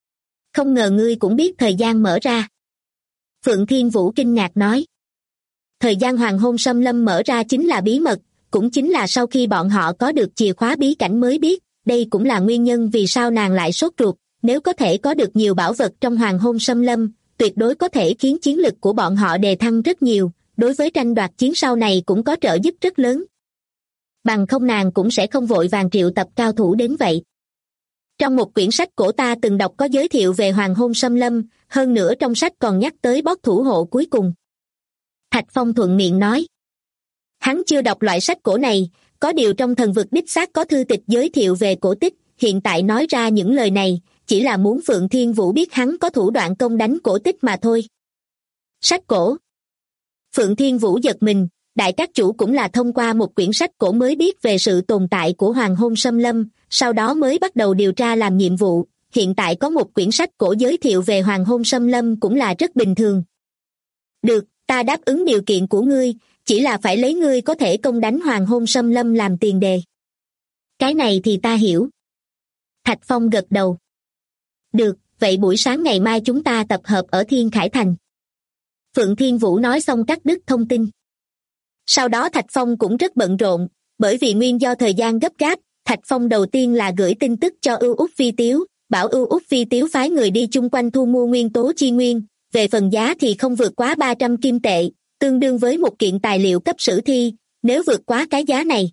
Không ngờ ngươi cũng biết thời gian mở ra. Phượng Thiên Vũ kinh ngạc nói. Thời gian Hoàng Hôn Xâm Lâm mở ra chính là bí mật, cũng chính là sau khi bọn họ có được chìa khóa bí cảnh mới biết, đây cũng là nguyên nhân vì sao nàng lại sốt ruột, nếu có thể có được nhiều bảo vật trong Hoàng Hôn Xâm Lâm, tuyệt đối có thể khiến chiến lực của bọn họ đề thăng rất nhiều, đối với tranh đoạt chiến sau này cũng có trợ giúp rất lớn. Bằng không nàng cũng sẽ không vội vàng triệu tập cao thủ đến vậy. Trong một quyển sách cổ ta từng đọc có giới thiệu về Hoàng Hôn Xâm Lâm, hơn nữa trong sách còn nhắc tới boss thủ hộ cuối cùng. Thạch Phong thuận miệng nói. Hắn chưa đọc loại sách cổ này, có điều trong thần vực đích xác có thư tịch giới thiệu về cổ tích, hiện tại nói ra những lời này, chỉ là muốn Phượng Thiên Vũ biết hắn có thủ đoạn công đánh cổ tích mà thôi. Sách cổ. Phượng Thiên Vũ giật mình, đại các chủ cũng là thông qua một quyển sách cổ mới biết về sự tồn tại của Hoàng Hôn Xâm Lâm, sau đó mới bắt đầu điều tra làm nhiệm vụ, hiện tại có một quyển sách cổ giới thiệu về Hoàng Hôn Xâm Lâm cũng là rất bình thường. Được, ta đáp ứng điều kiện của ngươi, chỉ là phải lấy ngươi có thể công đánh Hoàng Hôn Xâm Lâm làm tiền đề. Cái này thì ta hiểu. Thạch Phong gật đầu. Được, vậy buổi sáng ngày mai chúng ta tập hợp ở Thiên Khải Thành. Phượng Thiên Vũ nói xong cắt đứt thông tin. Sau đó Thạch Phong cũng rất bận rộn, bởi vì nguyên do thời gian gấp gáp, Thạch Phong đầu tiên là gửi tin tức cho Ưu Úc Phi Tiếu, bảo Ưu Úc Phi Tiếu phái người đi chung quanh thu mua nguyên tố chi nguyên, về phần giá thì không vượt quá 300 kim tệ, tương đương với một kiện tài liệu cấp sử thi, nếu vượt quá cái giá này,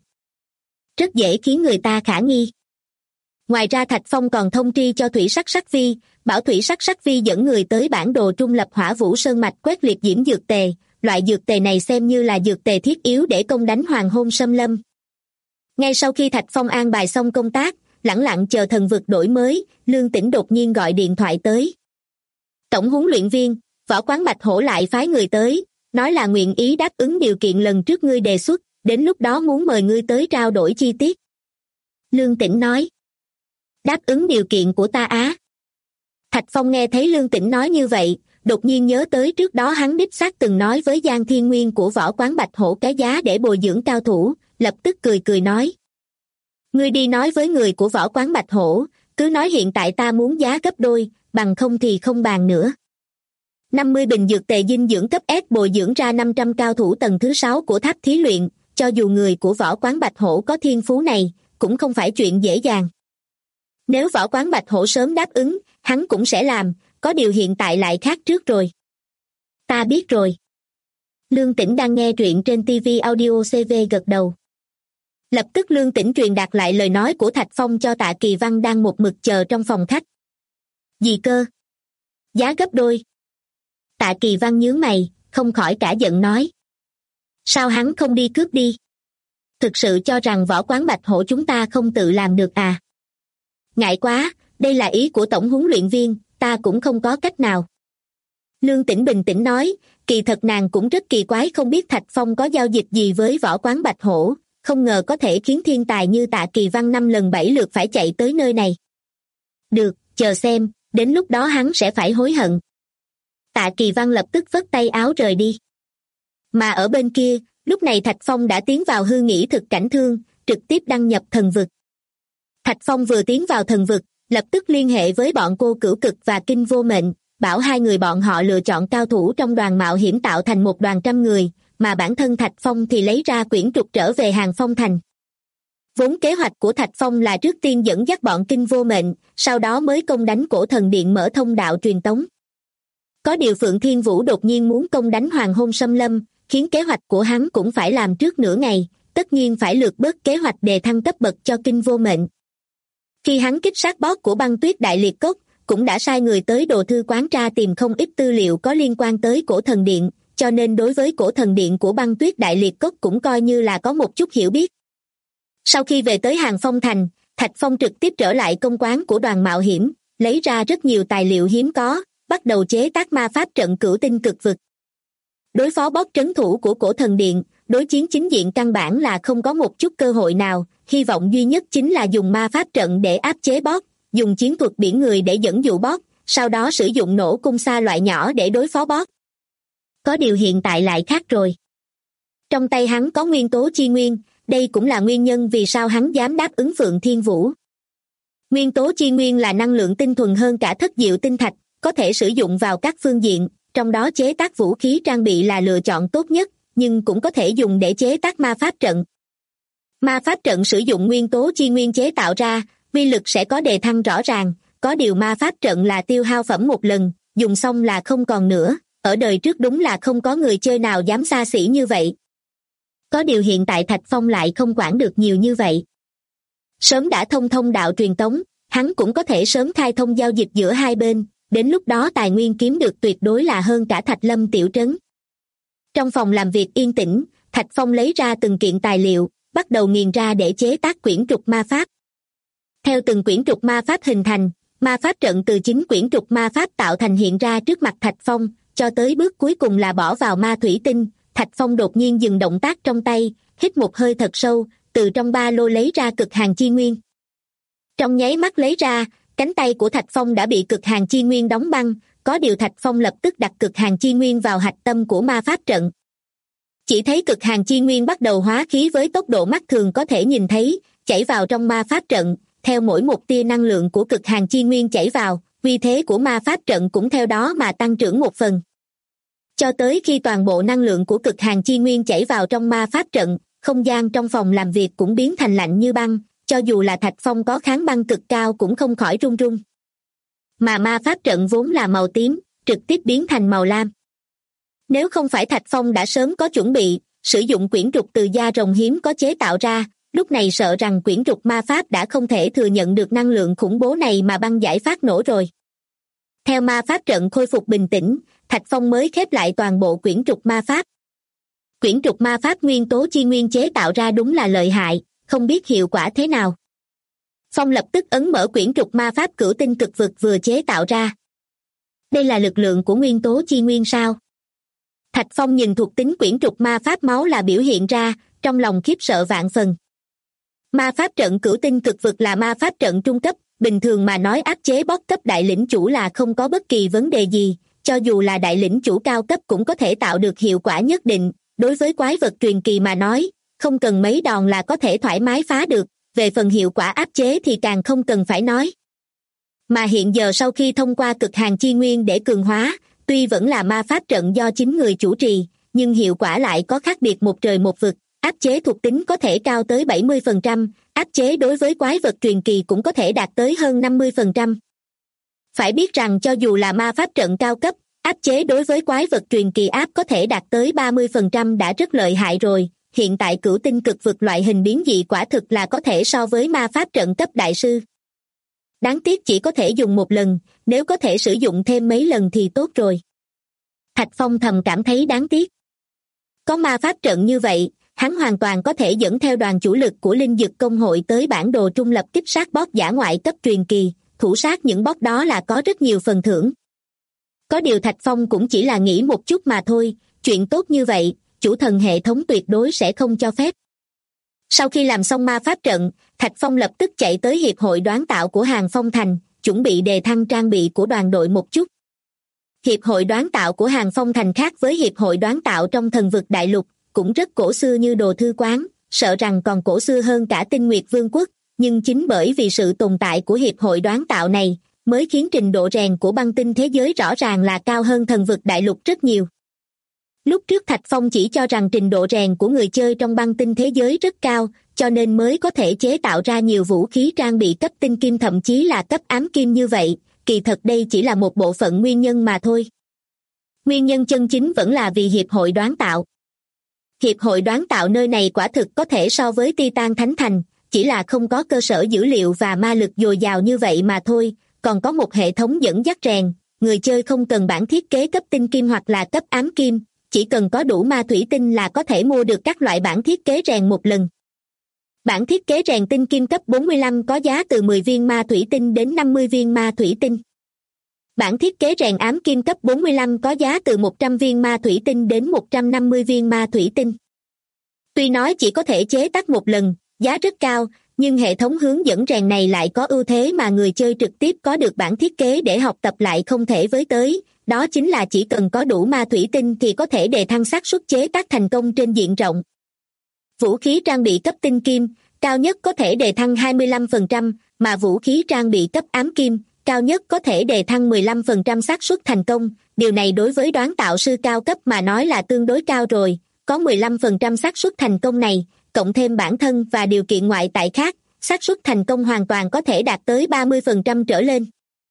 rất dễ khiến người ta khả nghi. Ngoài ra Thạch Phong còn thông tri cho Thủy Sắc Sắc Vi, bảo Thủy Sắc Sắc Vi dẫn người tới bản đồ trung lập Hỏa Vũ Sơn Mạch quét liệt diễm dược tề, loại dược tề này xem như là dược tề thiết yếu để công đánh Hoàng Hôn Xâm Lâm. Ngay sau khi Thạch Phong an bài xong công tác, lẳng lặng chờ thần vực đổi mới, Lương Tĩnh đột nhiên gọi điện thoại tới. Tổng huấn luyện viên, Võ Quán Bạch Hổ lại phái người tới, nói là nguyện ý đáp ứng điều kiện lần trước ngươi đề xuất, đến lúc đó muốn mời ngươi tới trao đổi chi tiết. Lương Tĩnh nói. Đáp ứng điều kiện của ta á. Thạch Phong nghe thấy Lương Tĩnh nói như vậy, đột nhiên nhớ tới trước đó hắn đích xác từng nói với Giang Thiên Nguyên của Võ Quán Bạch Hổ cái giá để bồi dưỡng cao thủ, lập tức cười cười nói. Ngươi đi nói với người của Võ Quán Bạch Hổ, Cứ nói hiện tại ta muốn giá gấp đôi, bằng không thì không bàn nữa. 50 bình dược tề dinh dưỡng cấp S bồi dưỡng ra 500 cao thủ tầng thứ 6 của tháp thí luyện, cho dù người của võ quán Bạch Hổ có thiên phú này, cũng không phải chuyện dễ dàng. Nếu võ quán Bạch Hổ sớm đáp ứng, hắn cũng sẽ làm, có điều hiện tại lại khác trước rồi. Ta biết rồi. Lương Tĩnh đang nghe truyện trên TV Audio CV gật đầu. Lập tức Lương Tĩnh truyền đạt lại lời nói của Thạch Phong cho Tạ Kỳ Văn đang một mực chờ trong phòng khách. Gì cơ? Giá gấp đôi. Tạ Kỳ Văn nhướng mày, không khỏi cả giận nói. Sao hắn không đi cướp đi? Thực sự cho rằng võ quán Bạch Hổ chúng ta không tự làm được à? Ngại quá, đây là ý của tổng huấn luyện viên, ta cũng không có cách nào. Lương Tĩnh bình tĩnh nói, kỳ thật nàng cũng rất kỳ quái không biết Thạch Phong có giao dịch gì với võ quán Bạch Hổ, không ngờ có thể khiến thiên tài như Tạ Kỳ Văn 5 lần 7 lượt phải chạy tới nơi này. Được, chờ xem, đến lúc đó hắn sẽ phải hối hận. Tạ Kỳ Văn lập tức vất tay áo rời đi. Mà ở bên kia, lúc này Thạch Phong đã tiến vào hư nghĩ thực cảnh thương, trực tiếp đăng nhập thần vực. Thạch Phong vừa tiến vào thần vực, lập tức liên hệ với bọn Cô Cửu Cực và Kinh Vô Mệnh, bảo hai người bọn họ lựa chọn cao thủ trong đoàn mạo hiểm tạo thành một đoàn 100 người, mà bản thân Thạch Phong thì lấy ra quyển trục trở về Hàng Phong Thành. Vốn kế hoạch của Thạch Phong là trước tiên dẫn dắt bọn Kinh Vô Mệnh, sau đó mới công đánh Cổ Thần Điện mở thông đạo truyền tống. Có điều Phượng Thiên Vũ đột nhiên muốn công đánh Hoàng Hôn Xâm Lâm, khiến kế hoạch của hắn cũng phải làm trước nửa ngày, tất nhiên phải lược bớt kế hoạch đề thăng cấp bậc cho Kinh Vô Mệnh. Khi hắn kích sát boss của Băng Tuyết Đại Liệt Cốc, cũng đã sai người tới Đồ Thư Quán tra tìm không ít tư liệu có liên quan tới Cổ Thần Điện, cho nên đối với Cổ Thần Điện của Băng Tuyết Đại Liệt Cốc cũng coi như là có một chút hiểu biết. Sau khi về tới Hàng Phong Thành, Thạch Phong trực tiếp trở lại công quán của đoàn mạo hiểm, lấy ra rất nhiều tài liệu hiếm có, bắt đầu chế tác ma pháp trận Cửu Tinh Cực Vực. Đối phó boss trấn thủ của Cổ Thần Điện, đối chiến chính diện căn bản là không có một chút cơ hội nào, hy vọng duy nhất chính là dùng ma pháp trận để áp chế boss, dùng chiến thuật biển người để dẫn dụ boss, sau đó sử dụng nổ cung xa loại nhỏ để đối phó boss. Có điều hiện tại lại khác rồi. Trong tay hắn có nguyên tố chi nguyên, đây cũng là nguyên nhân vì sao hắn dám đáp ứng Phượng Thiên Vũ. Nguyên tố chi nguyên là năng lượng tinh thuần hơn cả thất diệu tinh thạch, có thể sử dụng vào các phương diện, trong đó chế tác vũ khí trang bị là lựa chọn tốt nhất, nhưng cũng có thể dùng để chế tác ma pháp trận. Ma pháp trận sử dụng nguyên tố chi nguyên chế tạo ra, uy lực sẽ có đề thăng rõ ràng, có điều ma pháp trận là tiêu hao phẩm một lần, dùng xong là không còn nữa, ở đời trước đúng là không có người chơi nào dám xa xỉ như vậy. Có điều hiện tại Thạch Phong lại không quản được nhiều như vậy. Sớm đã thông đạo truyền tống, hắn cũng có thể sớm khai thông giao dịch giữa hai bên, đến lúc đó tài nguyên kiếm được tuyệt đối là hơn cả Thạch Lâm tiểu trấn. Trong phòng làm việc yên tĩnh, Thạch Phong lấy ra từng kiện tài liệu, bắt đầu nghiền ra để chế tác quyển trục ma pháp. Theo từng quyển trục ma pháp hình thành, ma pháp trận từ chính quyển trục ma pháp tạo thành hiện ra trước mặt Thạch Phong, cho tới bước cuối cùng là bỏ vào ma thủy tinh. Thạch Phong đột nhiên dừng động tác trong tay, hít một hơi thật sâu, từ trong ba lô lấy ra cực hàn chi nguyên. Trong nháy mắt lấy ra, cánh tay của Thạch Phong đã bị cực hàn chi nguyên đóng băng, có điều Thạch Phong lập tức đặt cực hàn chi nguyên vào hạch tâm của ma pháp trận. Chỉ thấy cực hàn chi nguyên bắt đầu hóa khí với tốc độ mắt thường có thể nhìn thấy, chảy vào trong ma pháp trận, theo mỗi một tia năng lượng của cực hàn chi nguyên chảy vào, uy thế của ma pháp trận cũng theo đó mà tăng trưởng một phần. Cho tới khi toàn bộ năng lượng của cực hàn chi nguyên chảy vào trong ma pháp trận, không gian trong phòng làm việc cũng biến thành lạnh như băng, cho dù là Thạch Phong có kháng băng cực cao cũng không khỏi run run. Mà ma pháp trận vốn là màu tím, trực tiếp biến thành màu lam. Nếu không phải Thạch Phong đã sớm có chuẩn bị, sử dụng quyển trục từ da rồng hiếm có chế tạo ra, lúc này sợ rằng quyển trục ma pháp đã không thể thừa nhận được năng lượng khủng bố này mà băng giải phát nổ rồi. Theo ma pháp trận khôi phục bình tĩnh, Thạch Phong mới khép lại toàn bộ quyển trục ma pháp. Quyển trục ma pháp nguyên tố chi nguyên chế tạo ra đúng là lợi hại, không biết hiệu quả thế nào. Phong lập tức ấn mở quyển trục ma pháp Cửu Tinh Cực Vực vừa chế tạo ra. Đây là lực lượng của nguyên tố chi nguyên sao? Thạch Phong nhìn thuộc tính quyển trục ma pháp máu là biểu hiện ra, trong lòng khiếp sợ vạn phần. Ma pháp trận Cửu Tinh Cực Vực là ma pháp trận trung cấp, bình thường mà nói áp chế boss cấp đại lĩnh chủ là không có bất kỳ vấn đề gì, cho dù là đại lĩnh chủ cao cấp cũng có thể tạo được hiệu quả nhất định, đối với quái vật truyền kỳ mà nói, không cần mấy đòn là có thể thoải mái phá được, về phần hiệu quả áp chế thì càng không cần phải nói. Mà hiện giờ sau khi thông qua cực hàn chi nguyên để cường hóa, tuy vẫn là ma pháp trận do chính người chủ trì, nhưng hiệu quả lại có khác biệt một trời một vực, áp chế thuộc tính có thể cao tới 70%, áp chế đối với quái vật truyền kỳ cũng có thể đạt tới hơn 50%. Phải biết rằng cho dù là ma pháp trận cao cấp, áp chế đối với quái vật truyền kỳ áp có thể đạt tới 30% đã rất lợi hại rồi. Hiện tại cửu tinh cực vực loại hình biến dị quả thực là có thể so với ma pháp trận cấp đại sư. Đáng tiếc chỉ có thể dùng một lần, nếu có thể sử dụng thêm mấy lần thì tốt rồi. Thạch Phong thầm cảm thấy đáng tiếc. Có ma pháp trận như vậy, hắn hoàn toàn có thể dẫn theo đoàn chủ lực của Linh Dực Công hội tới bản đồ trung lập kích sát boss giả ngoại cấp truyền kỳ, thủ sát những boss đó là có rất nhiều phần thưởng. Có điều Thạch Phong cũng chỉ là nghĩ một chút mà thôi, chuyện tốt như vậy, chủ thần hệ thống tuyệt đối sẽ không cho phép. Sau khi làm xong ma pháp trận, Thạch Phong lập tức chạy tới hiệp hội đoán tạo của Hàng Phong Thành, chuẩn bị đề thăng trang bị của đoàn đội một chút. Hiệp hội đoán tạo của Hàng Phong Thành khác với hiệp hội đoán tạo trong thần vực đại lục, cũng rất cổ xưa như đồ thư quán, sợ rằng còn cổ xưa hơn cả Tinh Nguyệt Vương quốc, nhưng chính bởi vì sự tồn tại của hiệp hội đoán tạo này, mới khiến trình độ rèn của băng tinh thế giới rõ ràng là cao hơn thần vực đại lục rất nhiều. Lúc trước Thạch Phong chỉ cho rằng trình độ rèn của người chơi trong băng tinh thế giới rất cao, cho nên mới có thể chế tạo ra nhiều vũ khí trang bị cấp tinh kim thậm chí là cấp ám kim như vậy, kỳ thật đây chỉ là một bộ phận nguyên nhân mà thôi. Nguyên nhân chân chính vẫn là vì hiệp hội đoán tạo. Hiệp hội đoán tạo nơi này quả thực có thể so với Titan Thánh Thành, chỉ là không có cơ sở dữ liệu và ma lực dồi dào như vậy mà thôi, còn có một hệ thống dẫn dắt rèn, người chơi không cần bản thiết kế cấp tinh kim hoặc là cấp ám kim, chỉ cần có đủ ma thủy tinh là có thể mua được các loại bản thiết kế rèn một lần. Bản thiết kế rèn tinh kim cấp 45 có giá từ 10 viên ma thủy tinh đến 50 viên ma thủy tinh. Bản thiết kế rèn ám kim cấp 45 có giá từ 100 viên ma thủy tinh đến 150 viên ma thủy tinh. Tuy nói chỉ có thể chế tác một lần, giá rất cao, nhưng hệ thống hướng dẫn rèn này lại có ưu thế mà người chơi trực tiếp có được bản thiết kế để học tập lại không thể với tới, đó chính là chỉ cần có đủ ma thủy tinh thì có thể đề thăng xác suất chế tác thành công trên diện rộng. Vũ khí trang bị cấp tinh kim, cao nhất có thể đề thăng 25%, mà vũ khí trang bị cấp ám kim, cao nhất có thể đề thăng 15% xác suất thành công, điều này đối với đoán tạo sư cao cấp mà nói là tương đối cao rồi, có 15% xác suất thành công này, cộng thêm bản thân và điều kiện ngoại tại khác, xác suất thành công hoàn toàn có thể đạt tới 30% trở lên.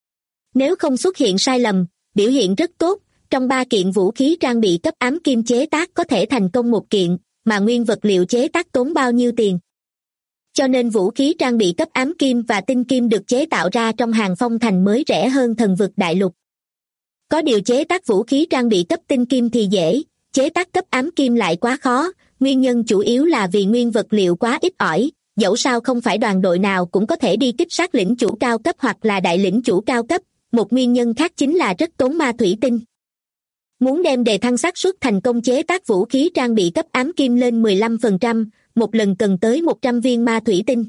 Nếu không xuất hiện sai lầm, biểu hiện rất tốt, trong 3 kiện vũ khí trang bị cấp ám kim chế tác có thể thành công 1 kiện, mà nguyên vật liệu chế tác tốn bao nhiêu tiền. Cho nên vũ khí trang bị cấp ám kim và tinh kim được chế tạo ra trong Hàng Phong Thành mới rẻ hơn thần vực đại lục. Có điều chế tác vũ khí trang bị cấp tinh kim thì dễ, chế tác cấp ám kim lại quá khó, nguyên nhân chủ yếu là vì nguyên vật liệu quá ít ỏi, dẫu sao không phải đoàn đội nào cũng có thể đi kích sát lĩnh chủ cao cấp hoặc là đại lĩnh chủ cao cấp, một nguyên nhân khác chính là rất tốn ma thủy tinh. Muốn đem đề thăng xác suất thành công chế tác vũ khí trang bị cấp ám kim lên 15%, một lần cần tới 100 viên ma thủy tinh.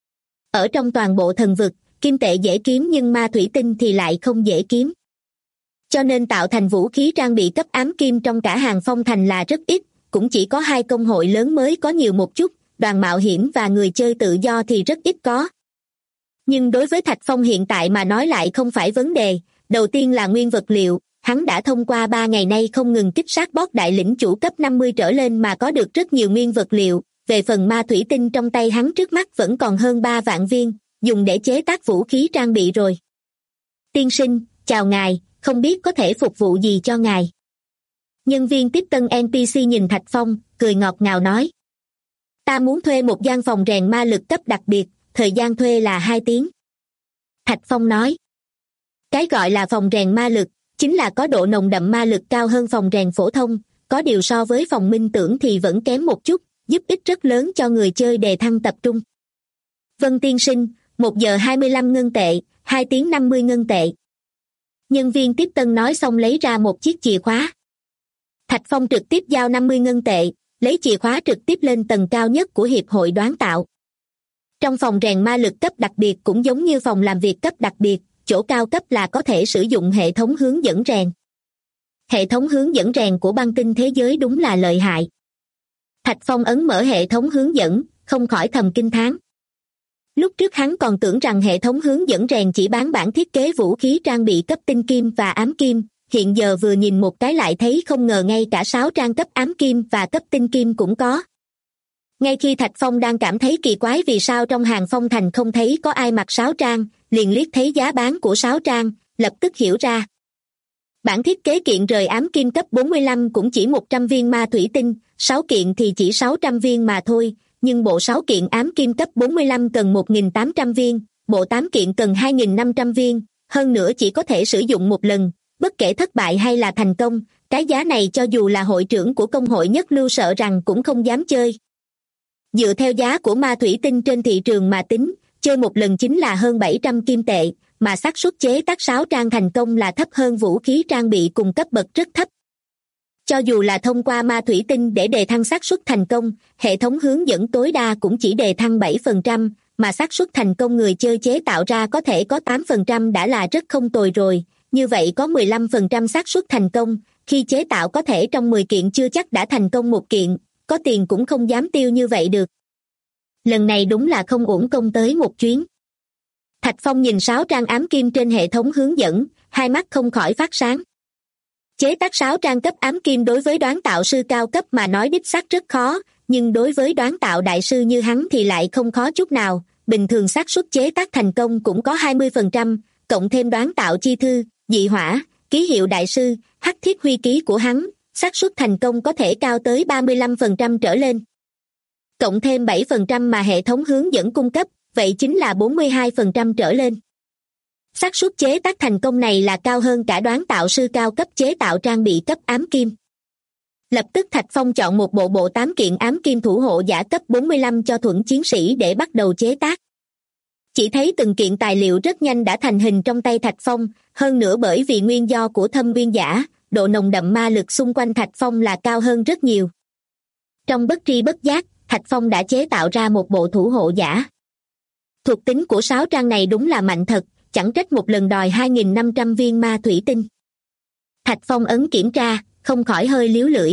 Ở trong toàn bộ thần vực, kim tệ dễ kiếm nhưng ma thủy tinh thì lại không dễ kiếm. Cho nên tạo thành vũ khí trang bị cấp ám kim trong cả Hàng Phong Thành là rất ít, cũng chỉ có 2 công hội lớn mới có nhiều một chút, đoàn mạo hiểm và người chơi tự do thì rất ít có. Nhưng đối với Thạch Phong hiện tại mà nói lại không phải vấn đề, đầu tiên là nguyên vật liệu, hắn đã thông qua 3 ngày nay không ngừng kích sát boss đại lĩnh chủ cấp 50 trở lên mà có được rất nhiều nguyên vật liệu, về phần ma thủy tinh trong tay hắn trước mắt vẫn còn hơn 3 vạn viên, dùng để chế tác vũ khí trang bị rồi. Tiên sinh, chào ngài, không biết có thể phục vụ gì cho ngài. Nhân viên tiếp tân NPC nhìn Thạch Phong, cười ngọt ngào nói. Ta muốn thuê một gian phòng rèn ma lực cấp đặc biệt, thời gian thuê là 2 tiếng. Thạch Phong nói. Cái gọi là phòng rèn ma lực, chính là có độ nồng đậm ma lực cao hơn phòng rèn phổ thông, có điều so với phòng minh tưởng thì vẫn kém một chút, giúp ích rất lớn cho người chơi đề thăng tập trung. Vân tiên sinh, 1 giờ 25 ngân tệ, 2 tiếng 50 ngân tệ. Nhân viên tiếp tân nói xong lấy ra một chiếc chìa khóa. Thạch Phong trực tiếp giao 50 ngân tệ, lấy chìa khóa trực tiếp lên tầng cao nhất của hiệp hội đoán tạo. Trong phòng rèn ma lực cấp đặc biệt cũng giống như phòng làm việc cấp đặc biệt, chỗ cao cấp là có thể sử dụng hệ thống hướng dẫn rèn. Hệ thống hướng dẫn rèn của băng tinh thế giới đúng là lợi hại. Thạch Phong ấn mở hệ thống hướng dẫn, không khỏi thầm kinh thán. Lúc trước hắn còn tưởng rằng hệ thống hướng dẫn rèn chỉ bán bản thiết kế vũ khí trang bị cấp tinh kim và ám kim, hiện giờ vừa nhìn một cái lại thấy không ngờ ngay cả 6 trang cấp ám kim và cấp tinh kim cũng có. Ngay khi Thạch Phong đang cảm thấy kỳ quái vì sao trong hàng phong thành không thấy có ai mặc 6 trang, liền liếc thấy giá bán của 6 trang, lập tức hiểu ra. Bản thiết kế kiện rời ám kim cấp 45 cũng chỉ 100 viên ma thủy tinh, 6 kiện thì chỉ 600 viên mà thôi, nhưng bộ 6 kiện ám kim cấp 45 cần 1.800 viên, bộ 8 kiện cần 2.500 viên, hơn nữa chỉ có thể sử dụng một lần, bất kể thất bại hay là thành công, cái giá này cho dù là hội trưởng của công hội nhất lưu sợ rằng cũng không dám chơi. Dựa theo giá của ma thủy tinh trên thị trường mà tính, chơi một lần chính là hơn 700 kim tệ, mà xác suất chế tác 6 trang thành công là thấp hơn vũ khí trang bị cùng cấp bậc rất thấp. Cho dù là thông qua ma thủy tinh để đề thăng xác suất thành công, hệ thống hướng dẫn tối đa cũng chỉ đề thăng 7%, mà xác suất thành công người chơi chế tạo ra có thể có 8% đã là rất không tồi rồi, như vậy có 15% xác suất thành công, khi chế tạo có thể trong 10 kiện chưa chắc đã thành công một kiện, có tiền cũng không dám tiêu như vậy được. Lần này đúng là không uổng công tới một chuyến. Thạch Phong nhìn 6 trang ám kim trên hệ thống hướng dẫn, hai mắt không khỏi phát sáng. Chế tác 6 trang cấp ám kim đối với đoán tạo sư cao cấp mà nói đích xác rất khó, nhưng đối với đoán tạo đại sư như hắn thì lại không khó chút nào, bình thường xác suất chế tác thành công cũng có 20%, cộng thêm đoán tạo chi thư, dị hỏa, ký hiệu đại sư, hắc thiết huy ký của hắn, xác suất thành công có thể cao tới 35% trở lên. Cộng thêm 7% mà hệ thống hướng dẫn cung cấp, vậy chính là 42% trở lên. Xác suất chế tác thành công này là cao hơn cả đoán tạo sư cao cấp chế tạo trang bị cấp ám kim. Lập tức Thạch Phong chọn một bộ 8 kiện ám kim thủ hộ giả cấp 45 cho thuẫn chiến sĩ để bắt đầu chế tác. Chỉ thấy từng kiện tài liệu rất nhanh đã thành hình trong tay Thạch Phong, hơn nữa bởi vì nguyên do của thâm viên giả, độ nồng đậm ma lực xung quanh Thạch Phong là cao hơn rất nhiều. Trong bất tri bất giác, Thạch Phong đã chế tạo ra một bộ thủ hộ giả. Thuộc tính của 6 trang này đúng là mạnh thật, chẳng trách một lần đòi 2.500 viên ma thủy tinh. Thạch Phong ấn kiểm tra, không khỏi hơi líu lưỡi.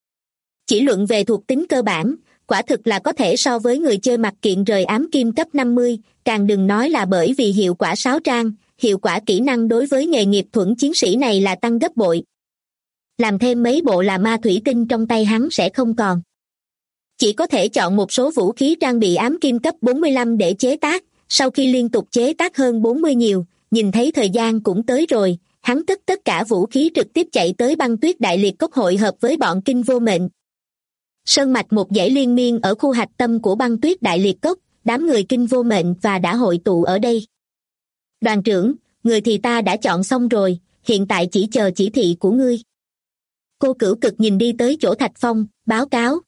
Chỉ luận về thuộc tính cơ bản, quả thực là có thể so với người chơi mặc kiện rời ám kim cấp 50, càng đừng nói là bởi vì hiệu quả 6 trang, hiệu quả kỹ năng đối với nghề nghiệp thuẫn chiến sĩ này là tăng gấp bội. Làm thêm mấy bộ là ma thủy tinh trong tay hắn sẽ không còn. Chỉ có thể chọn một số vũ khí trang bị ám kim cấp 45 để chế tác, sau khi liên tục chế tác hơn 40 nhiều, nhìn thấy thời gian cũng tới rồi, hắn cất tất cả vũ khí trực tiếp chạy tới Băng Tuyết Đại Liệt Cốc hội hợp với bọn Kinh Vô Mệnh. Sơn mạch một dãy liên miên ở khu hạch tâm của Băng Tuyết Đại Liệt Cốc, đám người Kinh Vô Mệnh và đã hội tụ ở đây. Đoàn trưởng, người thì ta đã chọn xong rồi, hiện tại chỉ chờ chỉ thị của ngươi. Cô Cửu Cực nhìn đi tới chỗ Thạch Phong, báo cáo.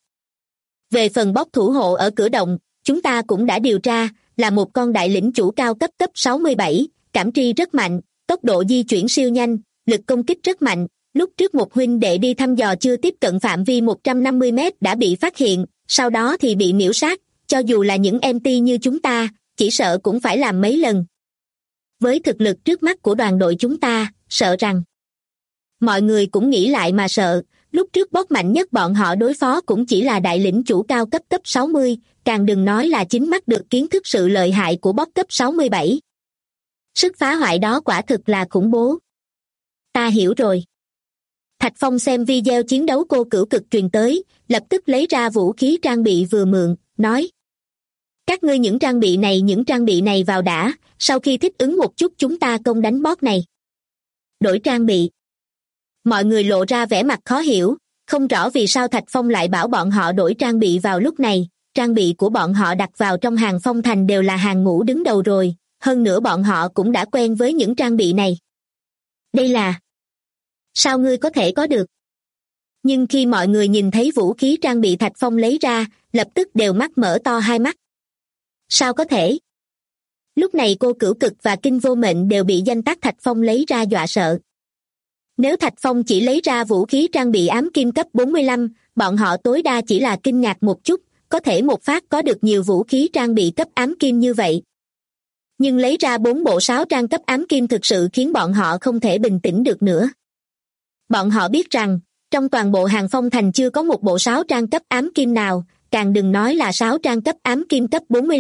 Về phần bóc thủ hộ ở cửa động, chúng ta cũng đã điều tra, là một con đại lĩnh chủ cao cấp 67, cảm tri rất mạnh, tốc độ di chuyển siêu nhanh, lực công kích rất mạnh. Lúc trước một huynh đệ đi thăm dò chưa tiếp cận phạm vi 150 mét đã bị phát hiện, sau đó thì bị miễu sát, cho dù là những MT như chúng ta, chỉ sợ cũng phải làm mấy lần. Với thực lực trước mắt của đoàn đội chúng ta, sợ rằng mọi người cũng nghĩ lại mà sợ, lúc trước boss mạnh nhất bọn họ đối phó cũng chỉ là đại lĩnh chủ cao cấp 60, càng đừng nói là chính mắt được kiến thức sự lợi hại của boss cấp 67. Sức phá hoại đó quả thực là khủng bố. Ta hiểu rồi. Thạch Phong xem video chiến đấu cô Cửu Cực truyền tới, lập tức lấy ra vũ khí trang bị vừa mượn, nói. Các ngươi những trang bị này vào đã, sau khi thích ứng một chút chúng ta công đánh boss này. Đổi trang bị. Mọi người lộ ra vẻ mặt khó hiểu, không rõ vì sao Thạch Phong lại bảo bọn họ đổi trang bị vào lúc này, trang bị của bọn họ đặt vào trong hàng phong thành đều là hàng ngũ đứng đầu rồi, hơn nữa bọn họ cũng đã quen với những trang bị này. Đây là... Sao ngươi có thể có được? Nhưng khi mọi người nhìn thấy vũ khí trang bị Thạch Phong lấy ra, lập tức đều mắt mở to hai mắt. Sao có thể? Lúc này cô Cửu Cực và Kinh Vô Mệnh đều bị danh tác Thạch Phong lấy ra dọa sợ. Nếu Thạch Phong chỉ lấy ra vũ khí trang bị ám kim cấp 45, bọn họ tối đa chỉ là kinh ngạc một chút, có thể một phát có được nhiều vũ khí trang bị cấp ám kim như vậy. Nhưng lấy ra 4 bộ 6 trang cấp ám kim thực sự khiến bọn họ không thể bình tĩnh được nữa. Bọn họ biết rằng, trong toàn bộ hàng phong thành chưa có một bộ 6 trang cấp ám kim nào, càng đừng nói là 6 trang cấp ám kim cấp 45,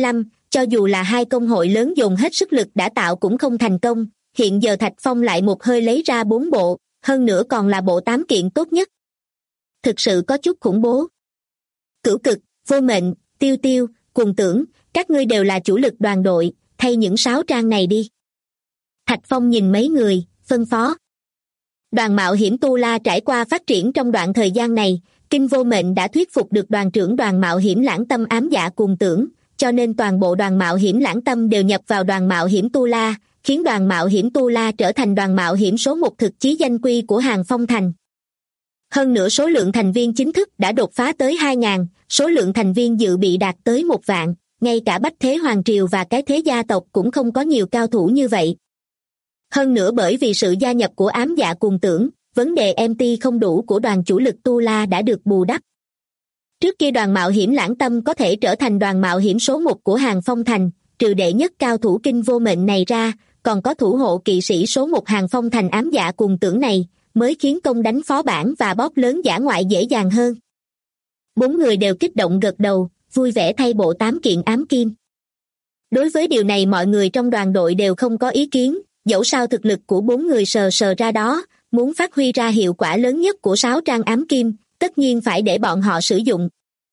cho dù là hai công hội lớn dồn hết sức lực đã tạo cũng không thành công, hiện giờ Thạch Phong lại một hơi lấy ra 4 bộ, hơn nữa còn là bộ 8 kiện tốt nhất. Thực sự có chút khủng bố. Cửu Cực, Vô Mệnh, Tiêu Tiêu, Cuồng Tưởng, các ngươi đều là chủ lực đoàn đội, thay những 6 trang này đi. Thạch Phong nhìn mấy người, phân phó. Đoàn mạo hiểm Tu La trải qua phát triển trong đoạn thời gian này, Kinh Vô Mệnh đã thuyết phục được đoàn trưởng đoàn mạo hiểm Lãng Tâm ám dạ Cuồng Tưởng, cho nên toàn bộ đoàn mạo hiểm Lãng Tâm đều nhập vào đoàn mạo hiểm Tu La, khiến đoàn mạo hiểm Tu La trở thành đoàn mạo hiểm số 1 thực chí danh quy của Hàng Phong Thành. Hơn nữa số lượng thành viên chính thức đã đột phá tới 2.000, số lượng thành viên dự bị đạt tới 1 vạn, ngay cả Bách Thế Hoàng Triều và cái thế gia tộc cũng không có nhiều cao thủ như vậy. Hơn nữa bởi vì sự gia nhập của ám dạ Cuồng Tưởng, vấn đề MT không đủ của đoàn chủ lực Tu La đã được bù đắp. Trước kia đoàn mạo hiểm Lãng Tâm có thể trở thành đoàn mạo hiểm số 1 của Hàng Phong Thành, trừ đệ nhất cao thủ Kinh Vô Mệnh này ra, còn có thủ hộ kỵ sĩ số 1 Hàng Phong Thành ám dạ Cuồng Tưởng này, mới khiến công đánh phó bản và bóp lớn dã ngoại dễ dàng hơn. 4 người đều kích động gật đầu, vui vẻ thay bộ 8 kiện ám kim. Đối với điều này mọi người trong đoàn đội đều không có ý kiến, dẫu sao thực lực của 4 người sờ ra đó, muốn phát huy ra hiệu quả lớn nhất của 6 trang ám kim, tất nhiên phải để bọn họ sử dụng.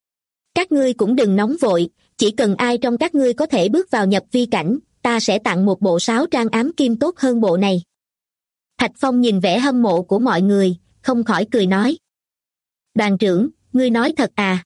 Các ngươi cũng đừng nóng vội, chỉ cần ai trong các ngươi có thể bước vào nhập vi cảnh, ta sẽ tặng một bộ 6 trang ám kim tốt hơn bộ này. Thạch Phong nhìn vẻ hâm mộ của mọi người, không khỏi cười nói. Đoàn trưởng, ngươi nói thật à?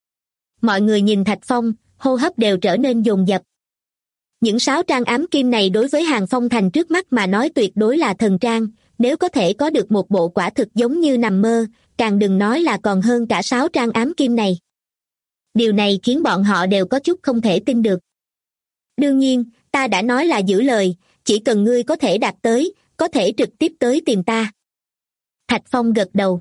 Mọi người nhìn Thạch Phong, hô hấp đều trở nên dồn dập. Những 6 trang ám kim này đối với Hàng Phong Thành trước mắt mà nói tuyệt đối là thần trang, nếu có thể có được một bộ quả thực giống như nằm mơ, càng đừng nói là còn hơn cả 6 trang ám kim này. Điều này khiến bọn họ đều có chút không thể tin được. Đương nhiên, ta đã nói là giữ lời, chỉ cần ngươi có thể đạt tới, có thể trực tiếp tới tìm ta. Thạch Phong gật đầu.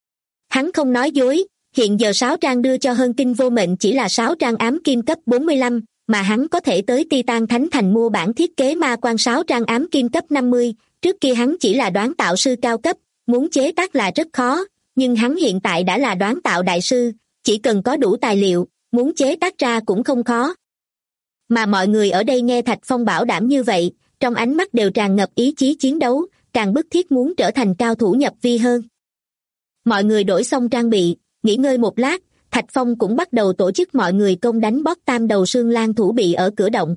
Hắn không nói dối, hiện giờ 6 trang đưa cho hơn Kinh Vô Mệnh chỉ là 6 trang ám kim cấp 45, mà hắn có thể tới Titan Thánh Thành mua bản thiết kế ma quan 6 trang ám kim cấp 50, trước kia hắn chỉ là đoán tạo sư cao cấp, muốn chế tác là rất khó, nhưng hắn hiện tại đã là đoán tạo đại sư, chỉ cần có đủ tài liệu, muốn chế tác ra cũng không khó. Mà mọi người ở đây nghe Thạch Phong bảo đảm như vậy, trong ánh mắt đều tràn ngập ý chí chiến đấu, càng bức thiết muốn trở thành cao thủ nhập vi hơn. Mọi người đổi xong trang bị, nghỉ ngơi một lát, Thạch Phong cũng bắt đầu tổ chức mọi người công đánh boss Tam Đầu Sương Lan thủ bị ở cửa động.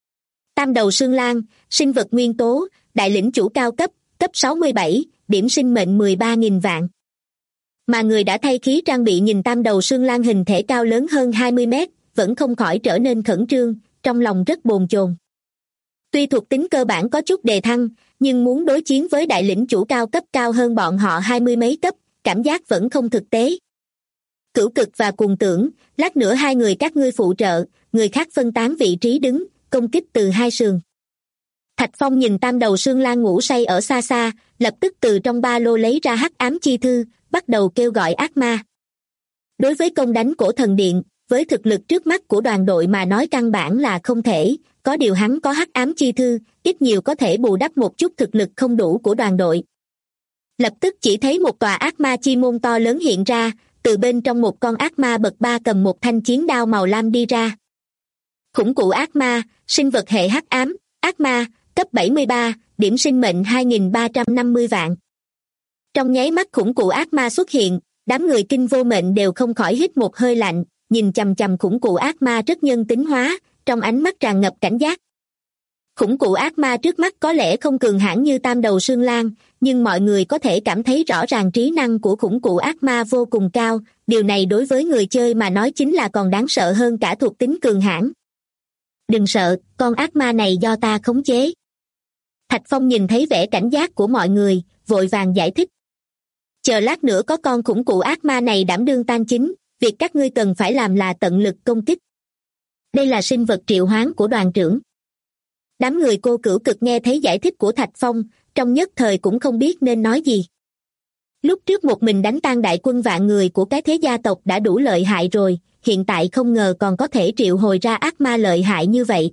Tam Đầu Sương Lan, sinh vật nguyên tố, đại lĩnh chủ cao cấp, cấp 67, điểm sinh mệnh 13.000 vạn. Mà người đã thay khí trang bị nhìn Tam Đầu Sương Lan hình thể cao lớn hơn 20 mét, vẫn không khỏi trở nên khẩn trương, trong lòng rất bồn chồn. Tuy thuộc tính cơ bản có chút đề thăng, nhưng muốn đối chiến với đại lĩnh chủ cao cấp cao hơn bọn họ 20 mấy cấp, cảm giác vẫn không thực tế. Cửu Cực và Cuồng Tưởng, lát nữa hai người các ngươi phụ trợ, người khác phân tán vị trí đứng, công kích từ hai sườn. Thạch Phong nhìn Tam Đầu Sương Lan ngủ say ở xa xa, lập tức từ trong ba lô lấy ra hắc ám chi thư, bắt đầu kêu gọi ác ma. Đối với công đánh Cổ Thần Điện, với thực lực trước mắt của đoàn đội mà nói căn bản là không thể, có điều hắn có hắc ám chi thư, ít nhiều có thể bù đắp một chút thực lực không đủ của đoàn đội. Lập tức chỉ thấy một tòa ác ma chi môn to lớn hiện ra, từ bên trong một con ác ma bậc 3 cầm một thanh chiến đao màu lam đi ra. Khủng cụ ác ma, sinh vật hệ hắc ám, ác ma, cấp 73, điểm sinh mệnh 2.350 vạn. Trong nháy mắt khủng cụ ác ma xuất hiện, đám người Kinh Vô Mệnh đều không khỏi hít một hơi lạnh, nhìn chằm chằm khủng cụ ác ma rất nhân tính hóa, trong ánh mắt tràn ngập cảnh giác. Khủng cụ ác ma trước mắt có lẽ không cường hãn như Tam Đầu Sương Lan, nhưng mọi người có thể cảm thấy rõ ràng trí năng của khủng cụ ác ma vô cùng cao, điều này đối với người chơi mà nói chính là còn đáng sợ hơn cả thuộc tính cường hãn. Đừng sợ, con ác ma này do ta khống chế. Thạch Phong nhìn thấy vẻ cảnh giác của mọi người, vội vàng giải thích. Chờ lát nữa có con khủng cụ ác ma này đảm đương tan chính, việc các ngươi cần phải làm là tận lực công kích. Đây là sinh vật triệu hoán của đoàn trưởng. Đám người Cô Cửu Cực nghe thấy giải thích của Thạch Phong, trong nhất thời cũng không biết nên nói gì. Lúc trước một mình đánh tan đại quân vạn người của cái thế gia tộc đã đủ lợi hại rồi, hiện tại không ngờ còn có thể triệu hồi ra ác ma lợi hại như vậy.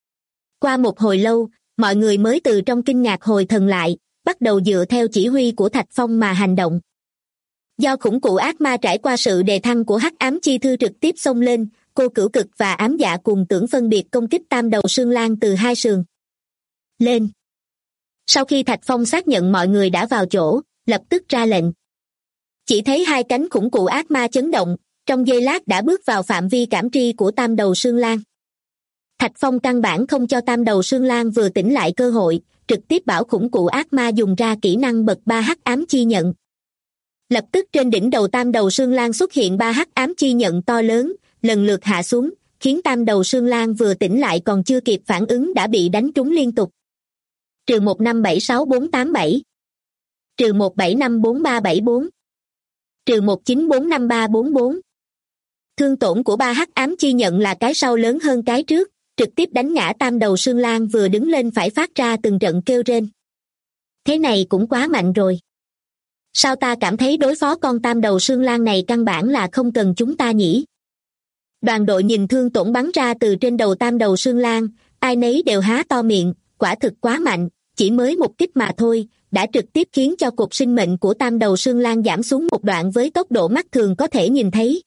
Qua một hồi lâu, mọi người mới từ trong kinh ngạc hồi thần lại, bắt đầu dựa theo chỉ huy của Thạch Phong mà hành động. Do khủng cụ ác ma trải qua sự đề thăng của hắc ám chi thư trực tiếp xông lên, Cô Cửu Cực và Ám Dạ cùng tưởng phân biệt công kích tam đầu Sương Lan từ hai sườn. Lên! Sau khi Thạch Phong xác nhận mọi người đã vào chỗ, lập tức ra lệnh. Chỉ thấy hai cánh khủng cụ ác ma chấn động, trong giây lát đã bước vào phạm vi cảm tri của tam đầu Sương Lan. Thạch Phong căn bản không cho tam đầu Sương Lan vừa tỉnh lại cơ hội, trực tiếp bảo khủng cụ ác ma dùng ra kỹ năng bậc 3 hắc ám chi nhận. Lập tức trên đỉnh đầu tam đầu Sương Lan xuất hiện 3 hắc ám chi nhận to lớn, lần lượt hạ xuống, khiến tam đầu Sương Lan vừa tỉnh lại còn chưa kịp phản ứng đã bị đánh trúng liên tục. Trừ 1576487, trừ 1754374, trừ 1945344. Thương tổn của 3 hắc ám chi nhận là cái sau lớn hơn cái trước, trực tiếp đánh ngã tam đầu Sương Lan vừa đứng lên phải phát ra từng trận kêu rên. Thế này cũng quá mạnh rồi. Sao ta cảm thấy đối phó con tam đầu Sương Lan này căn bản là không cần chúng ta nhỉ? Đoàn đội nhìn thương tổn bắn ra từ trên đầu tam đầu Sương Lan, ai nấy đều há to miệng, quả thực quá mạnh, chỉ mới một kích mà thôi, đã trực tiếp khiến cho cột sinh mệnh của tam đầu Sương Lan giảm xuống một đoạn với tốc độ mắt thường có thể nhìn thấy.